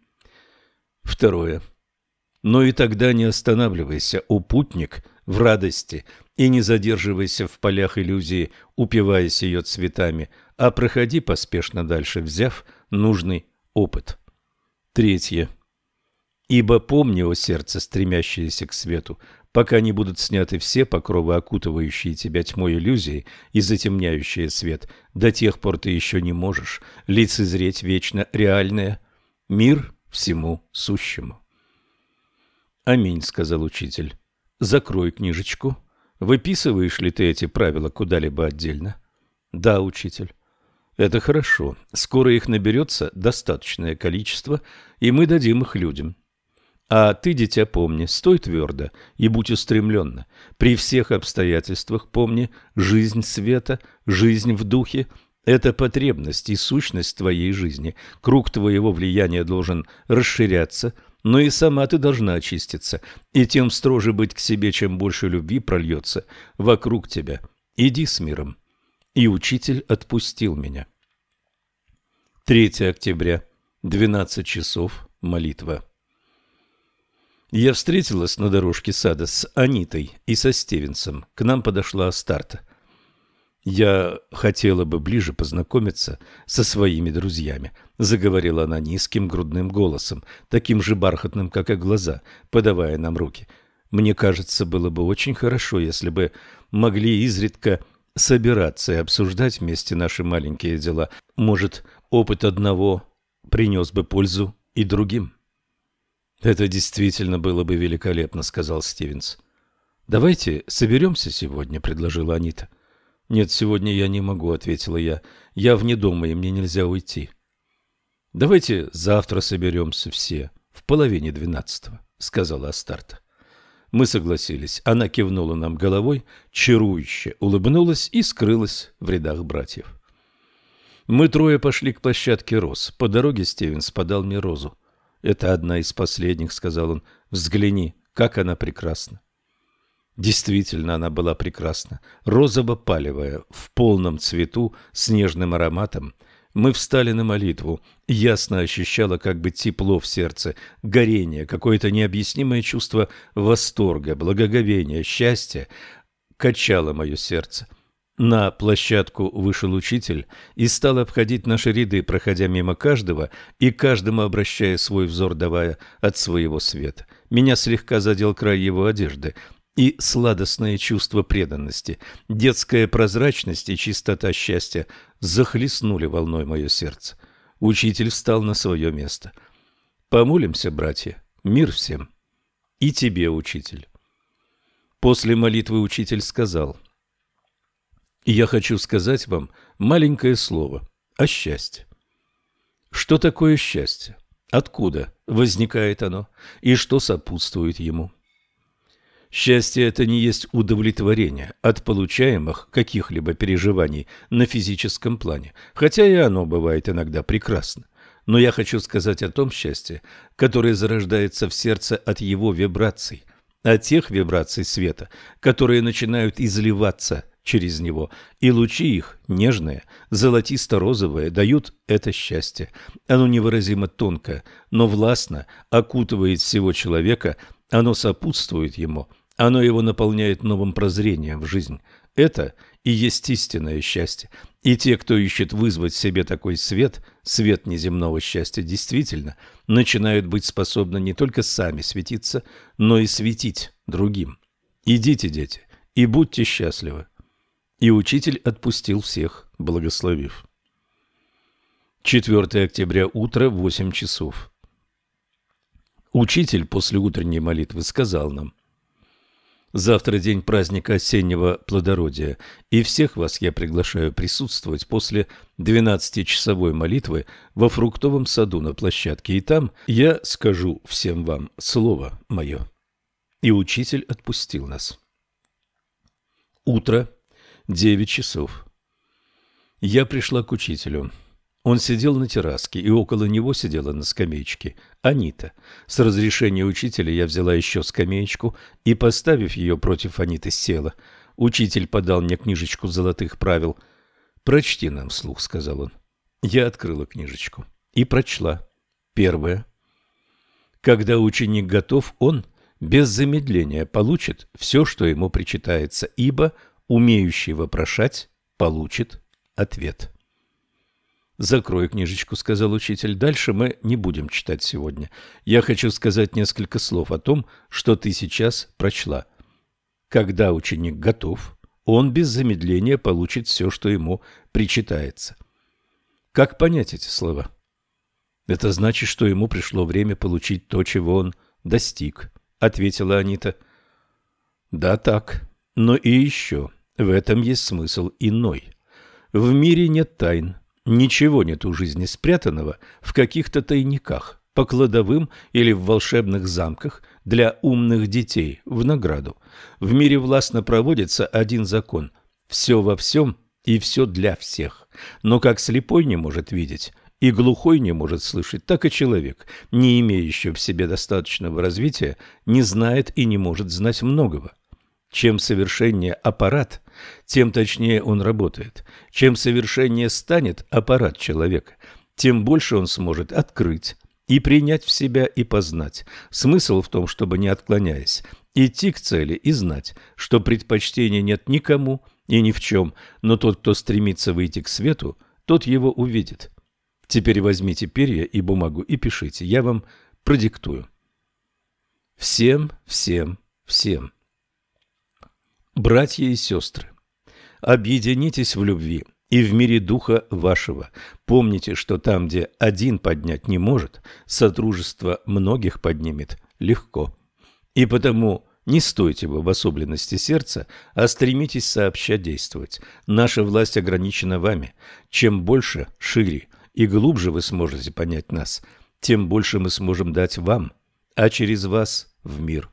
2. Но и тогда не останавливайся, о путник, в радости, и не задерживайся в полях иллюзии, упиваясь ее цветами, а проходи поспешно дальше, взяв нужный опыт. 3. Ибо помни, о сердце, стремящееся к свету, пока не будут сняты все покровы, окутывающие тебя тьмой иллюзии и затемняющие свет, до тех пор ты еще не можешь лицезреть вечно реальное, мир всему сущему. «Аминь», — сказал учитель. «Закрой книжечку. Выписываешь ли ты эти правила куда-либо отдельно?» «Да, учитель». «Это хорошо. Скоро их наберется достаточное количество, и мы дадим их людям. А ты, дитя, помни, стой твердо и будь устремленна. При всех обстоятельствах помни, жизнь света, жизнь в духе – это потребность и сущность твоей жизни. Круг твоего влияния должен расширяться, но и сама ты должна очиститься, и тем строже быть к себе, чем больше любви прольется вокруг тебя. Иди с миром». И учитель отпустил меня. 3 октября, 12 часов, молитва. Я встретилась на дорожке сада с Анитой и со Стивенсом. К нам подошла Астарта. «Я хотела бы ближе познакомиться со своими друзьями», — заговорила она низким грудным голосом, таким же бархатным, как и глаза, подавая нам руки. «Мне кажется, было бы очень хорошо, если бы могли изредка собираться и обсуждать вместе наши маленькие дела. Может, опыт одного принес бы пользу и другим. «Это действительно было бы великолепно», — сказал Стивенс. «Давайте соберемся сегодня», — предложила Анита. «Нет, сегодня я не могу», — ответила я. «Я вне дома, и мне нельзя уйти». «Давайте завтра соберемся все в 11:30, — сказала Астарта. Мы согласились. Она кивнула нам головой, чарующе улыбнулась и скрылась в рядах братьев. Мы трое пошли к площадке роз. По дороге Стивенс подал мне розу. «Это одна из последних», — сказал он. «Взгляни, как она прекрасна». Действительно, она была прекрасна, розово-палевая, в полном цвету, с нежным ароматом. Мы встали на молитву. Ясно ощущала как бы тепло в сердце, горение, какое-то необъяснимое чувство восторга, благоговения, счастья качало мое сердце. На площадку вышел учитель и стал обходить наши ряды, проходя мимо каждого и каждому обращая свой взор, давая от своего света. Меня слегка задел край его одежды, и сладостное чувство преданности, детская прозрачность и чистота счастья захлестнули волной мое сердце. Учитель встал на свое место. «Помолимся, братья, мир всем. И тебе, учитель». После молитвы учитель сказал: «Я хочу сказать вам маленькое слово о счастье». Что такое счастье? Откуда возникает оно? И что сопутствует ему? Счастье – это не есть удовлетворение от получаемых каких-либо переживаний на физическом плане, хотя и оно бывает иногда прекрасно. Но я хочу сказать о том счастье, которое зарождается в сердце от его вибраций, от тех вибраций света, которые начинают изливаться через него, и лучи их, нежные, золотисто-розовые, дают это счастье. Оно невыразимо тонко, но властно окутывает всего человека, оно сопутствует ему. Оно его наполняет новым прозрением в жизнь. Это и есть истинное счастье. И те, кто ищет вызвать в себе такой свет, свет неземного счастья, действительно начинают быть способны не только сами светиться, но и светить другим. Идите, дети, и будьте счастливы. И учитель отпустил всех, благословив. 4 октября, утро, 8 часов. Учитель после утренней молитвы сказал нам: «Завтра день праздника осеннего плодородия, и всех вас я приглашаю присутствовать после 12-часовой молитвы во фруктовом саду на площадке, и там я скажу всем вам слово мое». И учитель отпустил нас. Утро, 9 часов. Я пришла к учителю. Он сидел на терраске, и около него сидела на скамеечке Анита. С разрешения учителя я взяла еще скамеечку и, поставив ее против Аниты, села. Учитель подал мне книжечку золотых правил. «Прочти нам вслух», — сказал он. Я открыла книжечку и прочла. Первое. Когда ученик готов, он без замедления получит все, что ему причитается, ибо умеющий вопрошать получит ответ. «Закрой книжечку», — сказал учитель. «Дальше мы не будем читать сегодня. Я хочу сказать несколько слов о том, что ты сейчас прочла. Когда ученик готов, он без замедления получит все, что ему причитается». Как понять эти слова? «Это значит, что ему пришло время получить то, чего он достиг», — ответила Анита. «Да, так. Но и еще. В этом есть смысл иной. В мире нет тайн. Ничего нет у жизни спрятанного в каких-то тайниках, по кладовым или в волшебных замках для умных детей в награду. В мире властно проводится один закон – все во всем и все для всех. Но как слепой не может видеть и глухой не может слышать, так и человек, не имеющий в себе достаточного развития, не знает и не может знать многого. Чем совершеннее аппарат, тем точнее он работает. Чем совершеннее станет аппарат человека, тем больше он сможет открыть и принять в себя и познать. Смысл в том, чтобы, не отклоняясь, идти к цели и знать, что предпочтения нет никому и ни в чем, но тот, кто стремится выйти к свету, тот его увидит. Теперь возьмите перья и бумагу и пишите, я вам продиктую. Всем, всем, всем. Братья и сестры, объединитесь в любви и в мире духа вашего. Помните, что там, где один поднять не может, содружество многих поднимет легко. И потому не стойте вы в обособленности сердца, а стремитесь сообща действовать. Наша власть ограничена вами. Чем больше, шире и глубже вы сможете понять нас, тем больше мы сможем дать вам, а через вас в мир.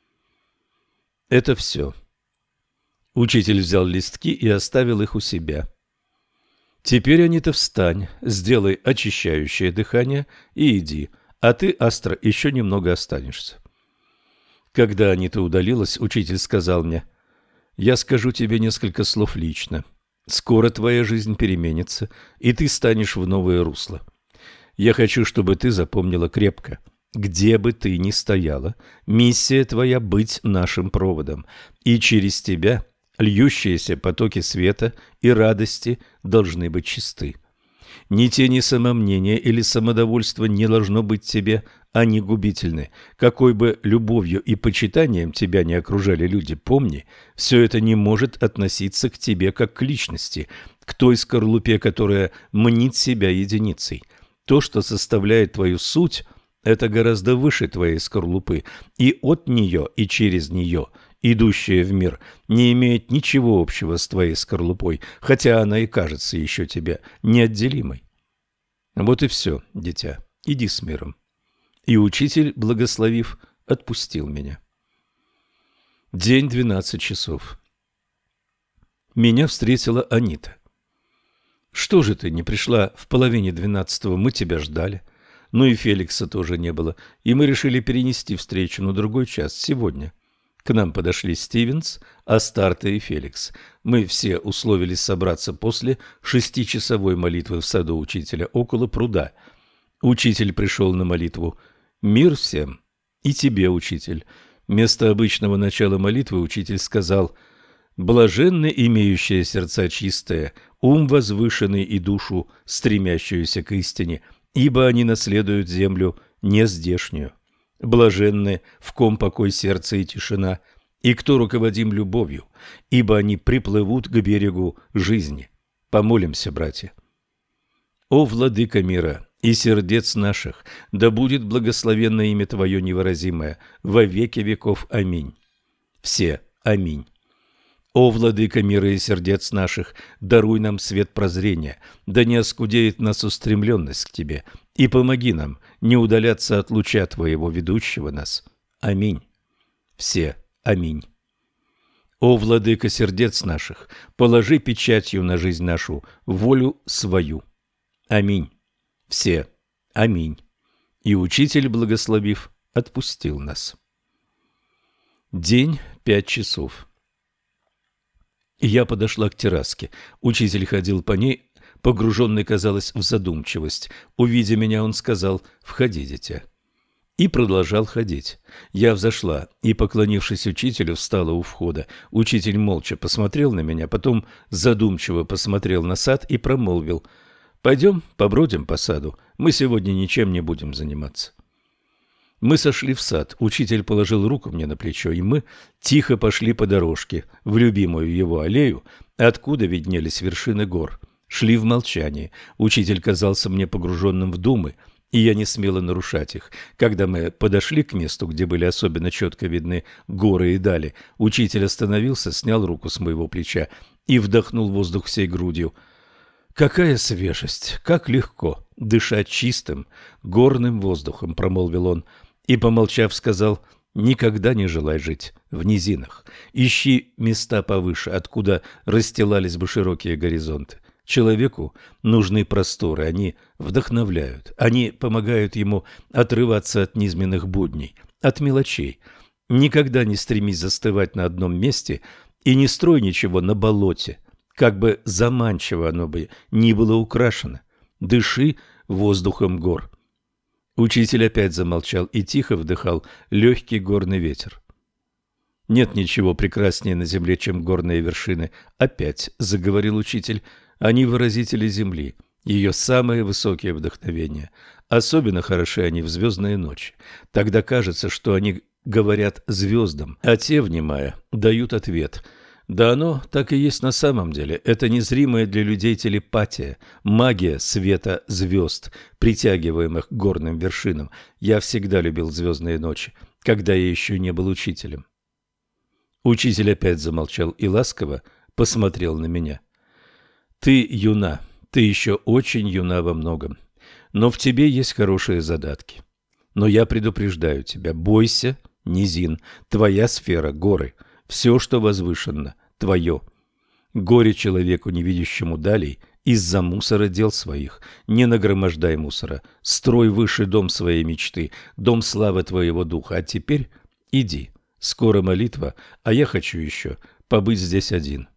Это все. Учитель взял листки и оставил их у себя. Теперь, Анита, встань, сделай очищающее дыхание и иди, а ты, Астра, еще немного останешься. Когда Анита удалилась, учитель сказал мне: «Я скажу тебе несколько слов лично. Скоро твоя жизнь переменится, и ты станешь в новое русло. Я хочу, чтобы ты запомнила крепко. Где бы ты ни стояла, миссия твоя — быть нашим проводом, и через тебя льющиеся потоки света и радости должны быть чисты. Ни тени самомнения или самодовольства не должно быть тебе, они губительны. Какой бы любовью и почитанием тебя не окружали люди, помни, все это не может относиться к тебе как к личности, к той скорлупе, которая мнит себя единицей. То, что составляет твою суть, это гораздо выше твоей скорлупы, и от нее, и через нее, идущая в мир, не имеет ничего общего с твоей скорлупой, хотя она и кажется еще тебе неотделимой. Вот и все, дитя, иди с миром». И учитель, благословив, отпустил меня. День 12 часов. Меня встретила Анита. «Что же ты не пришла в половине 12-го? Мы тебя ждали». Ну и Феликса тоже не было, и мы решили перенести встречу на другой час, сегодня. К нам подошли Стивенс, Астарта и Феликс. Мы все условились собраться после 6-часовой молитвы в саду учителя около пруда. Учитель пришел на молитву. «Мир всем, и тебе, учитель». Вместо обычного начала молитвы учитель сказал: «Блаженны имеющие сердца чистые, ум возвышенный и душу, стремящуюся к истине, ибо они наследуют землю нездешнюю. Блаженны, в ком покой сердца и тишина, и кто руководим любовью, ибо они приплывут к берегу жизни». Помолимся, братья. «О, владыка мира и сердец наших, да будет благословенно имя Твое невыразимое во веки веков. Аминь». Все аминь. «О, владыка мира и сердец наших, даруй нам свет прозрения, да не оскудеет нас устремленность к Тебе, и помоги нам не удаляться от луча Твоего, ведущего нас. Аминь». Все аминь. «О, владыка сердец наших, положи печатью на жизнь нашу волю свою. Аминь». Все аминь. И учитель, благословив, отпустил нас. День 5 часов. Я подошла к терраске. Учитель ходил по ней, погруженный, казалось, в задумчивость. Увидя меня, он сказал: «Входи, дитя». И продолжал ходить. Я взошла и, поклонившись учителю, встала у входа. Учитель молча посмотрел на меня, потом задумчиво посмотрел на сад и промолвил: «Пойдем побродим по саду, мы сегодня ничем не будем заниматься». Мы сошли в сад, учитель положил руку мне на плечо, и мы тихо пошли по дорожке в любимую его аллею, откуда виднелись вершины гор. Шли в молчании, учитель казался мне погруженным в думы, и я не смела нарушать их. Когда мы подошли к месту, где были особенно четко видны горы и дали, учитель остановился, снял руку с моего плеча и вдохнул воздух всей грудью. «Какая свежесть! Как легко дышать чистым горным воздухом!» — промолвил он. И, помолчав, сказал: «Никогда не желай жить в низинах. Ищи места повыше, откуда расстилались бы широкие горизонты. Человеку нужны просторы, они вдохновляют, они помогают ему отрываться от низменных будней, от мелочей. Никогда не стремись застывать на одном месте и не строй ничего на болоте, как бы заманчиво оно бы ни было украшено. Дыши воздухом гор». Учитель опять замолчал и тихо вдыхал легкий горный ветер. «Нет ничего прекраснее на земле, чем горные вершины», — опять заговорил учитель. «Они выразители земли, ее самые высокие вдохновения. Особенно хороши они в звездные ночи. Тогда кажется, что они говорят звездам, а те, внимая, дают ответ. Да оно так и есть на самом деле. Это незримая для людей телепатия, магия света звезд, притягиваемых к горным вершинам. Я всегда любил звездные ночи, когда я еще не был учителем. Учитель опять замолчал и ласково посмотрел на меня. Ты юна, ты еще очень юна во многом, но в тебе есть хорошие задатки. Но я предупреждаю тебя, бойся низин, твоя сфера – горы. Все, что возвышенно, твое. Горе человеку, не видящему далей, из-за мусора дел своих. Не нагромождай мусора. Строй выше дом своей мечты, дом славы твоего духа. А теперь иди. Скоро молитва, а я хочу еще побыть здесь один.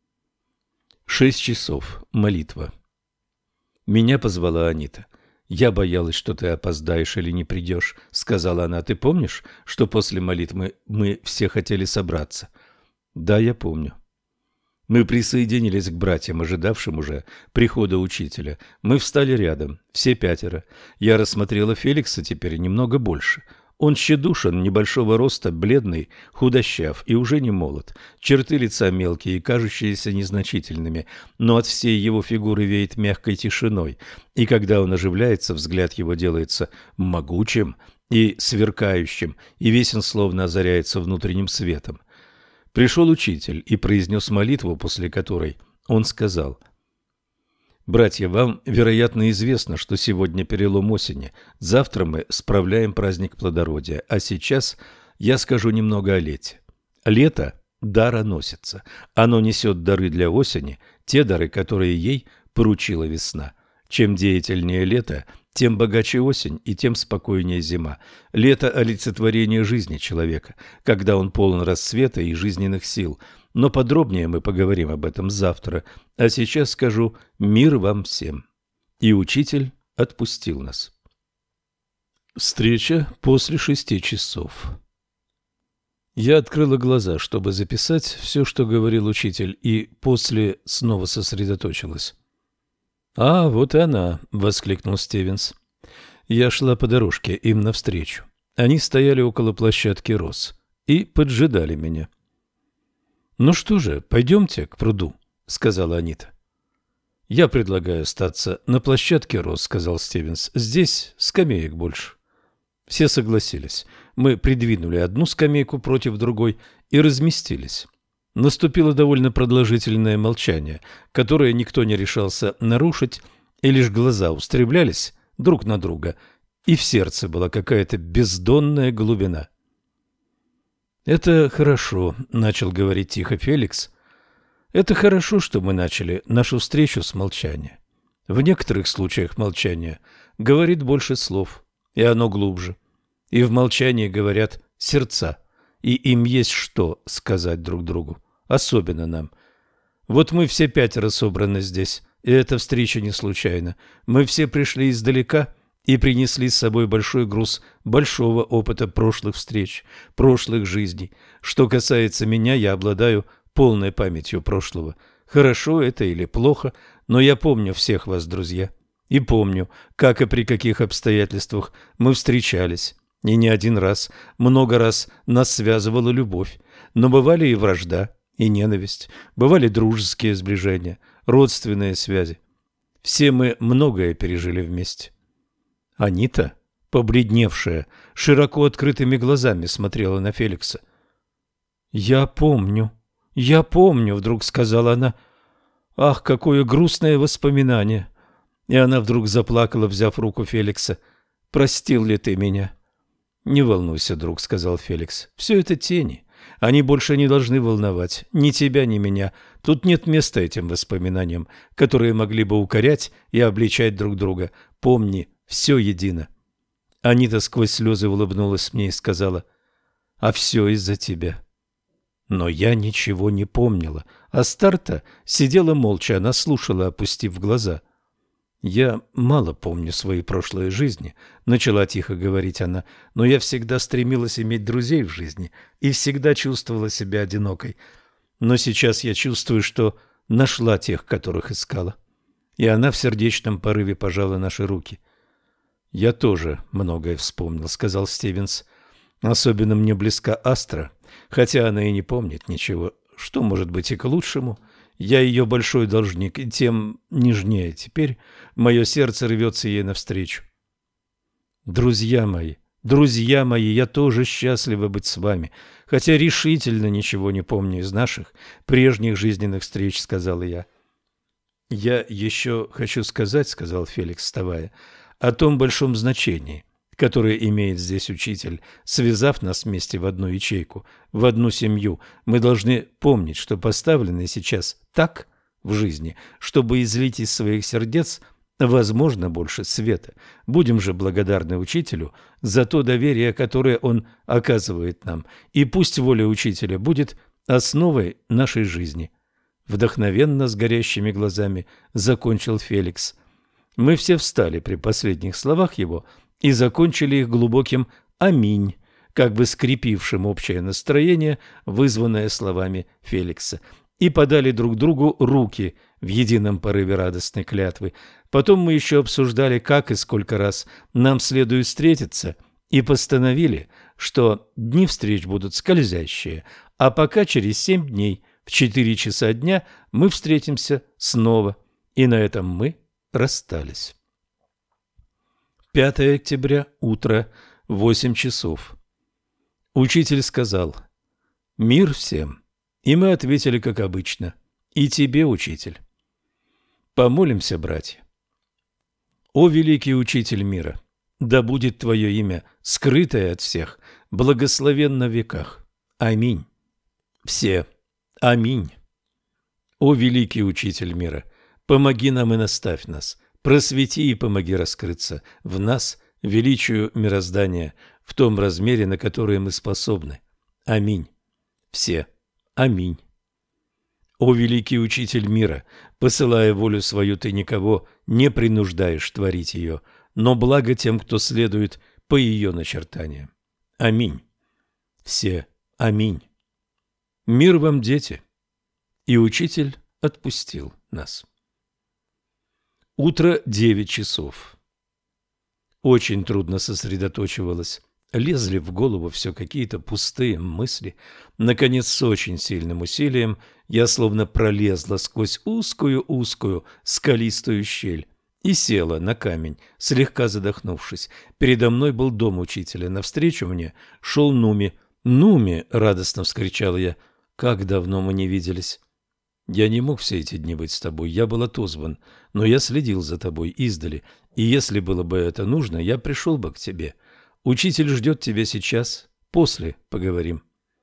6 часов. Молитва. Меня позвала Анита. «Я боялась, что ты опоздаешь или не придешь», — сказала она. «Ты помнишь, что после молитвы мы все хотели собраться?» «Да, я помню». Мы присоединились к братьям, ожидавшим уже прихода учителя. Мы встали рядом, все 5. Я рассмотрела Феликса теперь немного больше. Он тщедушен, небольшого роста, бледный, худощав и уже не молод. Черты лица мелкие и кажущиеся незначительными, но от всей его фигуры веет мягкой тишиной, и когда он оживляется, взгляд его делается могучим и сверкающим, и весь он словно озаряется внутренним светом. Пришел учитель и произнес молитву, после которой он сказал: «Братья, вам, вероятно, известно, что сегодня перелом осени. Завтра мы справляем праздник плодородия. А сейчас я скажу немного о лете. Лето дароносится. Оно несет дары для осени, те дары, которые ей поручила весна. Чем деятельнее лето, тем богаче осень и тем спокойнее зима. Лето – олицетворение жизни человека, когда он полон расцвета и жизненных сил. Но подробнее мы поговорим об этом завтра, а сейчас скажу «Мир вам всем». И учитель отпустил нас. Встреча после 6 часов. Я открыла глаза, чтобы записать все, что говорил учитель, и после снова сосредоточилась. «А, вот и она!» — воскликнул Стивенс. Я шла по дорожке им навстречу. Они стояли около площадки роз и поджидали меня. «Ну что же, пойдемте к пруду», — сказала Анита. «Я предлагаю остаться на площадке роз», — сказал Стивенс. «Здесь скамеек больше». Все согласились. Мы придвинули одну скамейку против другой и разместились. Наступило довольно продолжительное молчание, которое никто не решался нарушить, и лишь глаза устремлялись друг на друга, и в сердце была какая-то бездонная глубина. «Это хорошо», — начал говорить тихо Феликс. «Это хорошо, что мы начали нашу встречу с молчания. В некоторых случаях молчание говорит больше слов, и оно глубже. И в молчании говорят сердца, и им есть что сказать друг другу, особенно нам. Вот мы все 5 собраны здесь, и эта встреча не случайна. Мы все пришли издалека и принесли с собой большой груз большого опыта прошлых встреч, прошлых жизней. Что касается меня, я обладаю полной памятью прошлого. Хорошо это или плохо, но я помню всех вас, друзья. И помню, как и при каких обстоятельствах мы встречались. И не один раз, много раз нас связывала любовь. Но бывали и вражда, и ненависть. Бывали дружеские сближения, родственные связи. Все мы многое пережили вместе. Анита, побледневшая, широко открытыми глазами смотрела на Феликса. «Я помню, вдруг сказала она. «Ах, какое грустное воспоминание!» И она вдруг заплакала, взяв руку Феликса. «Простил ли ты меня?» «Не волнуйся, друг», — сказал Феликс. «Все это тени. Они больше не должны волновать ни тебя, ни меня. Тут нет места этим воспоминаниям, которые могли бы укорять и обличать друг друга. Помни, все едино». Анита сквозь слезы улыбнулась мне и сказала: «А все из-за тебя». Но я ничего не помнила. Астарта сидела молча, она слушала, опустив глаза. «Я мало помню свои прошлые жизни», — начала тихо говорить она, «но я всегда стремилась иметь друзей в жизни и всегда чувствовала себя одинокой. Но сейчас я чувствую, что нашла тех, которых искала». И она в сердечном порыве пожала наши руки. «Я тоже многое вспомнил», — сказал Стивенс. «Особенно мне близка Астра, хотя она и не помнит ничего, что может быть и к лучшему. Я ее большой должник, и тем нежнее теперь мое сердце рвется ей навстречу. Друзья мои, я тоже счастлива быть с вами, хотя решительно ничего не помню из наших прежних жизненных встреч, сказала я. Я еще хочу сказать, сказал Феликс, вставая, о том большом значении, которое имеет здесь учитель, связав нас вместе в одну ячейку, в одну семью. Мы должны помнить, что поставлены сейчас так в жизни, чтобы излить из своих сердец возможно больше света. Будем же благодарны учителю за то доверие, которое он оказывает нам, и пусть воля учителя будет основой нашей жизни. Вдохновенно, с горящими глазами, закончил Феликс. Мы все встали при последних словах его и закончили их глубоким «Аминь», как бы скрепившим общее настроение, вызванное словами Феликса, и подали друг другу руки в едином порыве радостной клятвы. Потом мы еще обсуждали, как и сколько раз нам следует встретиться, и постановили, что дни встреч будут скользящие, а пока через 7 дней в 4 часа дня мы встретимся снова, и на этом мы расстались. 5 октября, утро, 8 часов. Учитель сказал: «Мир всем», и мы ответили, как обычно: «И тебе, учитель». Помолимся, братья. О великий учитель мира, да будет твое имя, скрытое от всех, благословенно в веках. Аминь. Все. Аминь. О великий учитель мира, помоги нам и наставь нас, просвети и помоги раскрыться в нас величию мироздания в том размере, на который мы способны. Аминь. Все. Аминь. О великий учитель мира, посылая волю свою, ты никого не принуждаешь творить ее, но благо тем, кто следует по ее начертаниям. Аминь. Все. Аминь. Мир вам, дети. И учитель отпустил нас. Утро, 9 часов. Очень трудно сосредоточивалась. Лезли в голову все какие-то пустые мысли. Наконец, с очень сильным усилием я словно пролезла сквозь узкую скалистую щель и села на камень, слегка задохнувшись. Передо мной был дом учителя. Навстречу мне шел Нуми. «Нуми!» — радостно вскричала я. «Как давно мы не виделись!» «Я не мог все эти дни быть с тобой, я был отозван, но я следил за тобой издали, и если было бы это нужно, я пришел бы к тебе. Учитель ждет тебя сейчас, после поговорим».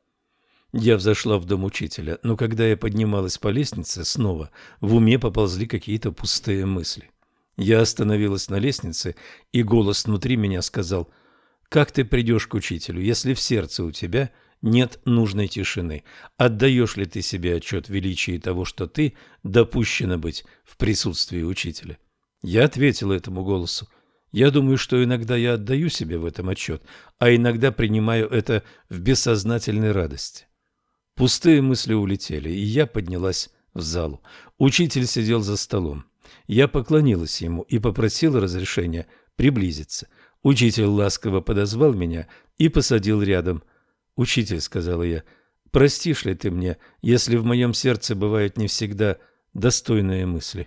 Я взошла в дом учителя, но когда я поднималась по лестнице, снова в уме поползли какие-то пустые мысли. Я остановилась на лестнице, и голос внутри меня сказал: «Как ты придешь к учителю, если в сердце у тебя нет нужной тишины? Отдаешь ли ты себе отчет в величии того, что ты допущена быть в присутствии учителя?» Я ответила этому голосу: «Я думаю, что иногда я отдаю себе в этом отчет, а иногда принимаю это в бессознательной радости». Пустые мысли улетели, и я поднялась в залу. Учитель сидел за столом. Я поклонилась ему и попросила разрешения приблизиться. Учитель ласково подозвал меня и посадил рядом. «Учитель», — сказала я, — «простишь ли ты мне, если в моем сердце бывают не всегда достойные мысли?»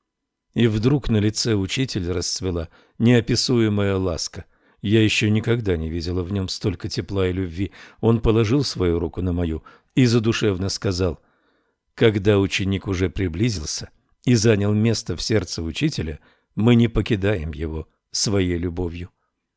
И вдруг на лице учителя расцвела неописуемая ласка. Я еще никогда не видела в нем столько тепла и любви. Он положил свою руку на мою и задушевно сказал: «Когда ученик уже приблизился и занял место в сердце учителя, мы не покидаем его своей любовью».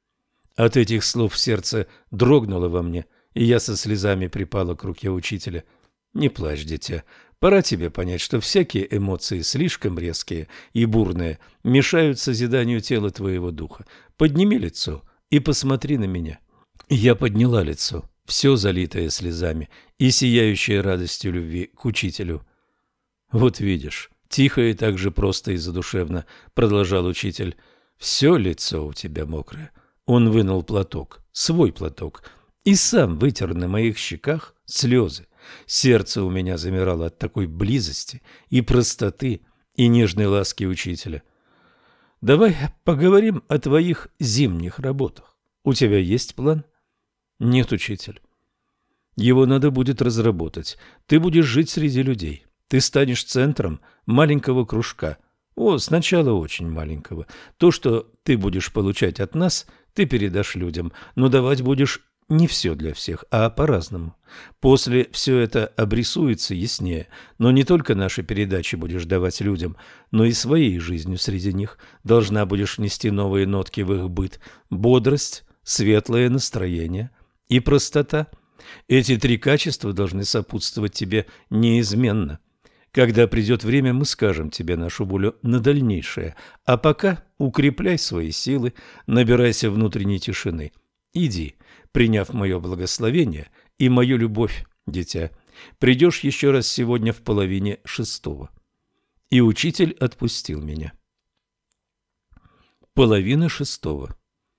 От этих слов сердце дрогнуло во мне, и я со слезами припала к руке учителя. «Не плачь, дитя. Пора тебе понять, что всякие эмоции, слишком резкие и бурные, мешают созиданию тела твоего духа. Подними лицо и посмотри на меня». Я подняла лицо, все залитое слезами и сияющее радостью любви к учителю. «Вот видишь, тихо и так же просто и задушевно», — продолжал учитель, — «все лицо у тебя мокрое». Он вынул платок, свой платок, и сам вытер на моих щеках слезы. Сердце у меня замирало от такой близости и простоты и нежной ласки учителя. «Давай поговорим о твоих зимних работах. У тебя есть план?» «Нет, учитель». Его надо будет разработать. Ты будешь жить среди людей. Ты станешь центром маленького кружка. Сначала очень маленького. То, что ты будешь получать от нас, ты передашь людям, но давать будешь не все для всех, а по-разному. После все это обрисуется яснее, но не только наши передачи будешь давать людям, но и своей жизнью среди них должна будешь внести новые нотки в их быт: бодрость, светлое настроение и простота. Эти три качества должны сопутствовать тебе неизменно. Когда придет время, мы скажем тебе нашу волю на дальнейшее, а пока укрепляй свои силы, набирайся внутренней тишины. Иди, приняв мое благословение и мою любовь, дитя. Придешь еще раз сегодня в 5:30. И учитель отпустил меня. 5:30.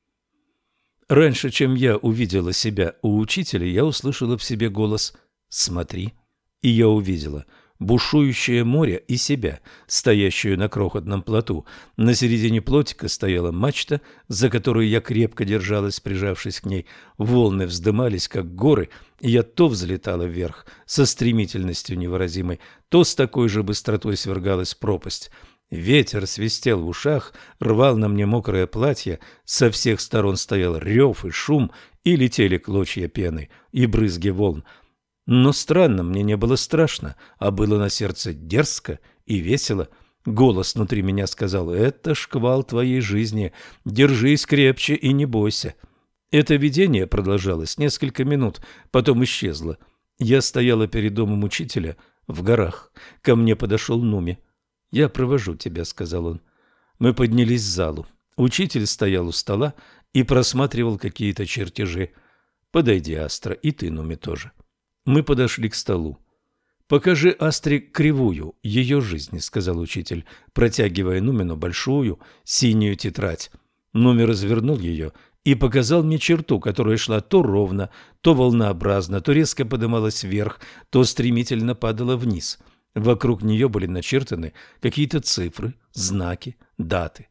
Раньше, чем я увидела себя у учителя, я услышала в себе голос «Смотри», и я увидела бушующее море и себя, стоящую на крохотном плоту. На середине плотика стояла мачта, за которую я крепко держалась, прижавшись к ней. Волны вздымались, как горы, и я то взлетала вверх со стремительностью невыразимой, то с такой же быстротой свергалась в пропасть. Ветер свистел в ушах, рвал на мне мокрое платье, со всех сторон стоял рев и шум, и летели клочья пены и брызги волн. Но странно, мне не было страшно, а было на сердце дерзко и весело. Голос внутри меня сказал: «Это шквал твоей жизни, держись крепче и не бойся». Это видение продолжалось несколько минут, потом исчезло. Я стояла перед домом учителя в горах. Ко мне подошел Нуми. «Я провожу тебя», — сказал он. Мы поднялись в залу. Учитель стоял у стола и просматривал какие-то чертежи. «Подойди, Астра, и ты, Нуми, тоже». Мы подошли к столу. «Покажи Астре кривую ее жизни», — сказал учитель, протягивая Нумину большую синюю тетрадь. Нуми развернул ее и показал мне черту, которая шла то ровно, то волнообразно, то резко подымалась вверх, то стремительно падала вниз. Вокруг нее были начертаны какие-то цифры, знаки, даты.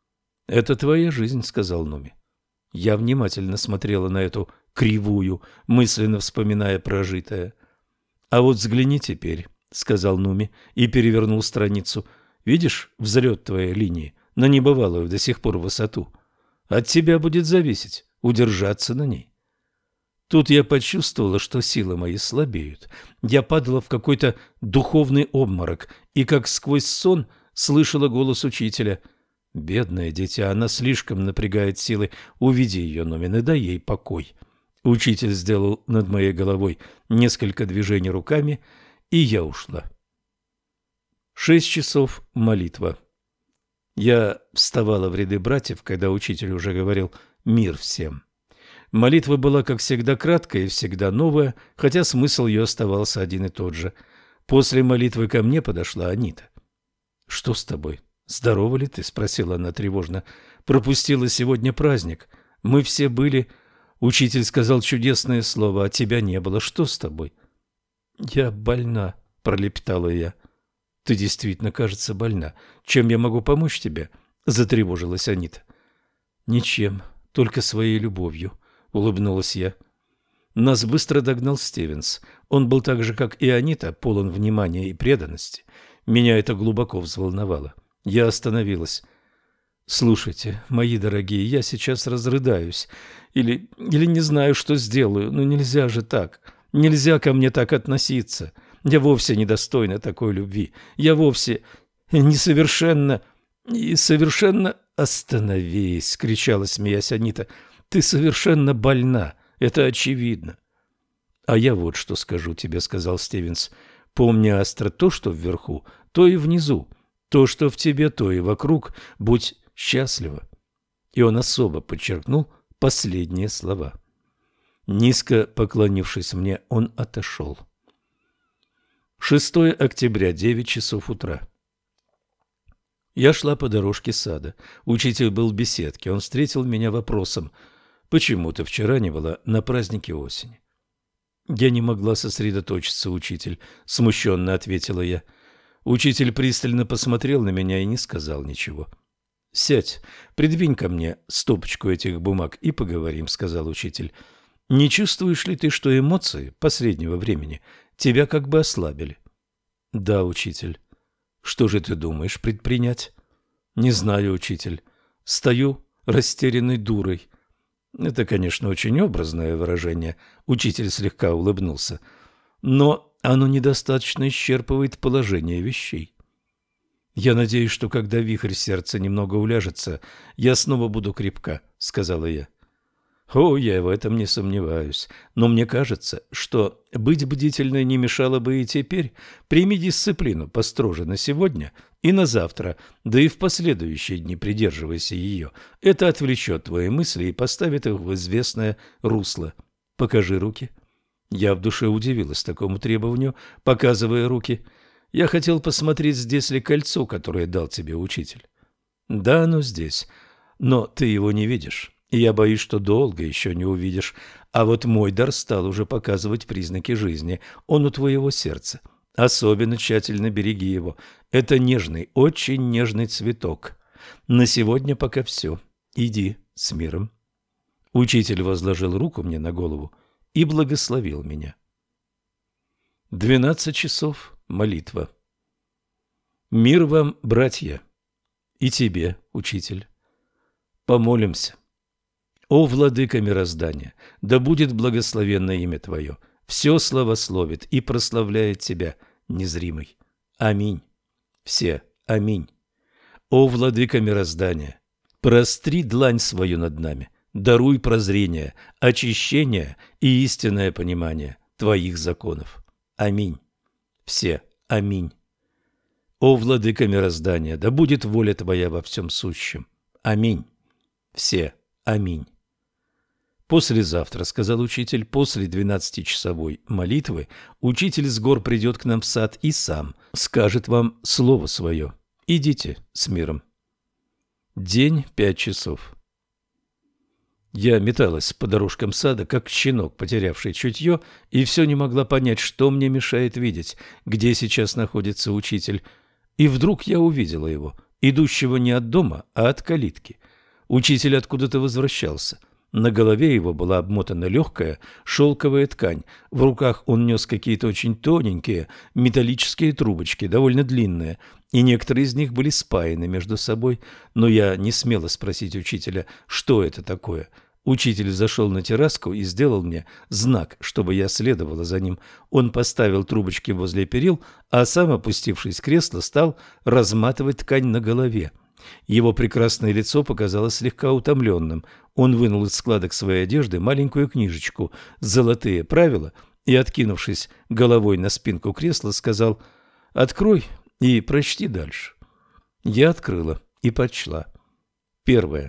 «Это твоя жизнь», — сказал Нуми. Я внимательно смотрела на эту кривую, мысленно вспоминая прожитое. «А вот взгляни теперь», — сказал Нуми и перевернул страницу. «Видишь взлет твоей линии на небывалую до сих пор высоту? От тебя будет зависеть удержаться на ней». Тут я почувствовала, что силы мои слабеют. Я падала в какой-то духовный обморок и, как сквозь сон, слышала голос учителя: «Бедное дитя, она слишком напрягает силы. Уведи ее, Нуми, и дай ей покой». Учитель сделал над моей головой несколько движений руками, и я ушла. 6 часов молитва. Я вставала в ряды братьев, когда учитель уже говорил «Мир всем». Молитва была, как всегда, краткая и всегда новая, хотя смысл ее оставался один и тот же. После молитвы ко мне подошла Анита. «Что с тобой? Здорова ли ты?» — спросила она тревожно. «Пропустила сегодня праздник. Мы все были...» Учитель сказал чудесное слово, а тебя не было. Что с тобой?» «Я больна», — пролепетала я. «Ты действительно, кажется, больна. Чем я могу помочь тебе?» — затревожилась Анита. «Ничем, только своей любовью», — улыбнулась я. Нас быстро догнал Стивенс. Он был так же, как и Анита, полон внимания и преданности. Меня это глубоко взволновало. Я остановилась. «Слушайте, мои дорогие, я сейчас разрыдаюсь. Или не знаю, что сделаю. Но нельзя же так. Нельзя ко мне так относиться. Я вовсе недостойна такой любви. Я вовсе несовершенна и совершенно...» «Остановись!» — кричала, смеясь Анита. «Ты совершенно больна. Это очевидно». «А я вот что скажу тебе», — сказал Стивенс. «Помни, Астра, то, что вверху, то и внизу. То, что в тебе, то и вокруг. Будь счастлива». И он особо подчеркнул последние слова. Низко поклонившись мне, он отошел. 6 октября, 9 часов утра. Я шла по дорожке сада. Учитель был в беседке. Он встретил меня вопросом: «Почему ты вчера не была на празднике осени?» «Я не могла сосредоточиться, учитель», — смущенно ответила я. Учитель пристально посмотрел на меня и не сказал ничего. «Сядь, придвинь ко мне стопочку этих бумаг и поговорим», — сказал учитель. Не чувствуешь ли ты, что эмоции последнего времени тебя как бы ослабили? Да, учитель. Что же ты думаешь предпринять? Не знаю, учитель. Стою растерянной дурой. Это, конечно, очень образное выражение. Учитель слегка улыбнулся. Но оно недостаточно исчерпывает положение вещей. Я надеюсь, что когда вихрь сердца немного уляжется, я снова буду крепка, сказала я. О, я в этом не сомневаюсь. Но мне кажется, что быть бдительной не мешало бы и теперь. Прими дисциплину построже на сегодня и на завтра, да и в последующие дни придерживайся ее. Это отвлечет твои мысли и поставит их в известное русло. Покажи руки. Я в душе удивилась такому требованию, показывая руки. Я хотел посмотреть, здесь ли кольцо, которое дал тебе учитель. Да, оно здесь, но ты его не видишь. И я боюсь, что долго еще не увидишь. А вот мой дар стал уже показывать признаки жизни. Он у твоего сердца. Особенно тщательно береги его. Это нежный, очень нежный цветок. На сегодня пока все. Иди с миром. Учитель возложил руку мне на голову и благословил меня. 12 часов. Молитва. Мир вам, братья, и тебе, учитель. Помолимся. О, владыка мироздания, да будет благословенно имя Твое, все славословит и прославляет Тебя, незримый. Аминь. Все. Аминь. О, владыка мироздания, простри длань свою над нами, даруй прозрение, очищение и истинное понимание Твоих законов. Аминь. Все. Аминь. О, владыка мироздания, да будет воля Твоя во всем сущем. Аминь. Все. Аминь. Послезавтра, сказал учитель, после 12-часовой молитвы, учитель с гор придет к нам в сад и сам скажет вам слово свое. Идите с миром. День 5 часов. Я металась по дорожкам сада, как щенок, потерявший чутье, и все не могла понять, что мне мешает видеть, где сейчас находится учитель. И вдруг я увидела его, идущего не от дома, а от калитки. Учитель откуда-то возвращался. На голове его была обмотана легкая шелковая ткань. В руках он нес какие-то очень тоненькие металлические трубочки, довольно длинные, и некоторые из них были спаяны между собой. Но я не смела спросить учителя, что это такое. Учитель зашел на терраску и сделал мне знак, чтобы я следовала за ним. Он поставил трубочки возле перил, а сам, опустившись в кресло, стал разматывать ткань на голове. Его прекрасное лицо показалось слегка утомленным. Он вынул из складок своей одежды маленькую книжечку «Золотые правила» и, откинувшись головой на спинку кресла, сказал: «Открой и прочти дальше». Я открыла и прочла. Первое.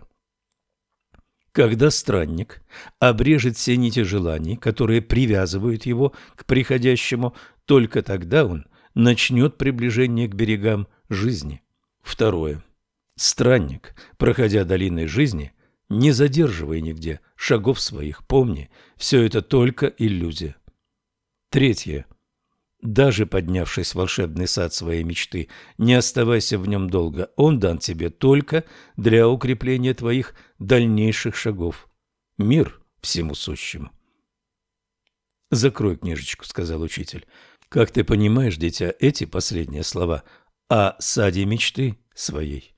Когда странник обрежет все нити желаний, которые привязывают его к приходящему, только тогда он начнет приближение к берегам жизни. Второе. Странник, проходя долиной жизни, не задерживай нигде шагов своих, помни, все это только иллюзия. Третье. Даже поднявшись в волшебный сад своей мечты, не оставайся в нем долго, он дан тебе только для укрепления твоих дальнейших шагов. Мир всему сущему. «Закрой книжечку», — сказал учитель. «Как ты понимаешь, дитя, эти последние слова о саде мечты своей».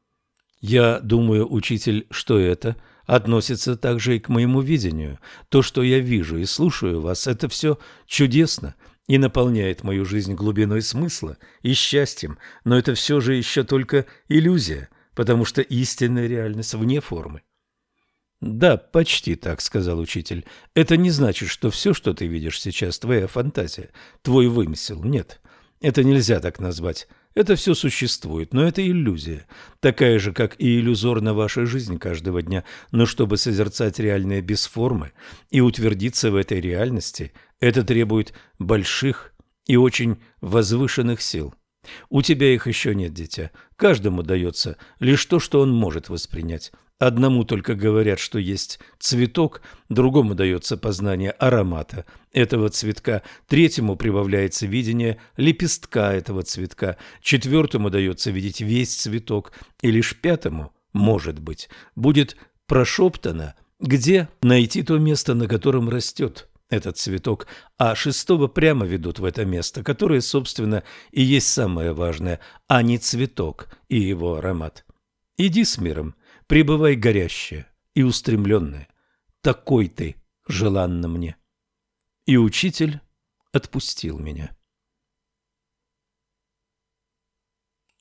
Я думаю, учитель, что это относится также и к моему видению. То, что я вижу и слушаю вас, это все чудесно и наполняет мою жизнь глубиной смысла и счастьем, но это все же еще только иллюзия, потому что истинная реальность вне формы. «Да, почти так», — сказал учитель. «Это не значит, что все, что ты видишь сейчас, твоя фантазия, твой вымысел. Нет, это нельзя так назвать. Это все существует, но это иллюзия, такая же, как и иллюзорна ваша жизнь каждого дня. Но чтобы созерцать реальное без формы и утвердиться в этой реальности, это требует больших и очень возвышенных сил. У тебя их еще нет, дитя. Каждому дается лишь то, что он может воспринять. Одному только говорят, что есть цветок, другому дается познание аромата этого цветка, третьему прибавляется видение лепестка этого цветка, четвертому дается видеть весь цветок, и лишь пятому, может быть, будет прошептано Где найти то место, на котором растет этот цветок, а шестого прямо ведут в это место, которое, собственно, и есть самое важное, а не цветок и его аромат. Иди с миром, пребывай горящая и устремленная, такой ты желанна мне. И учитель отпустил меня.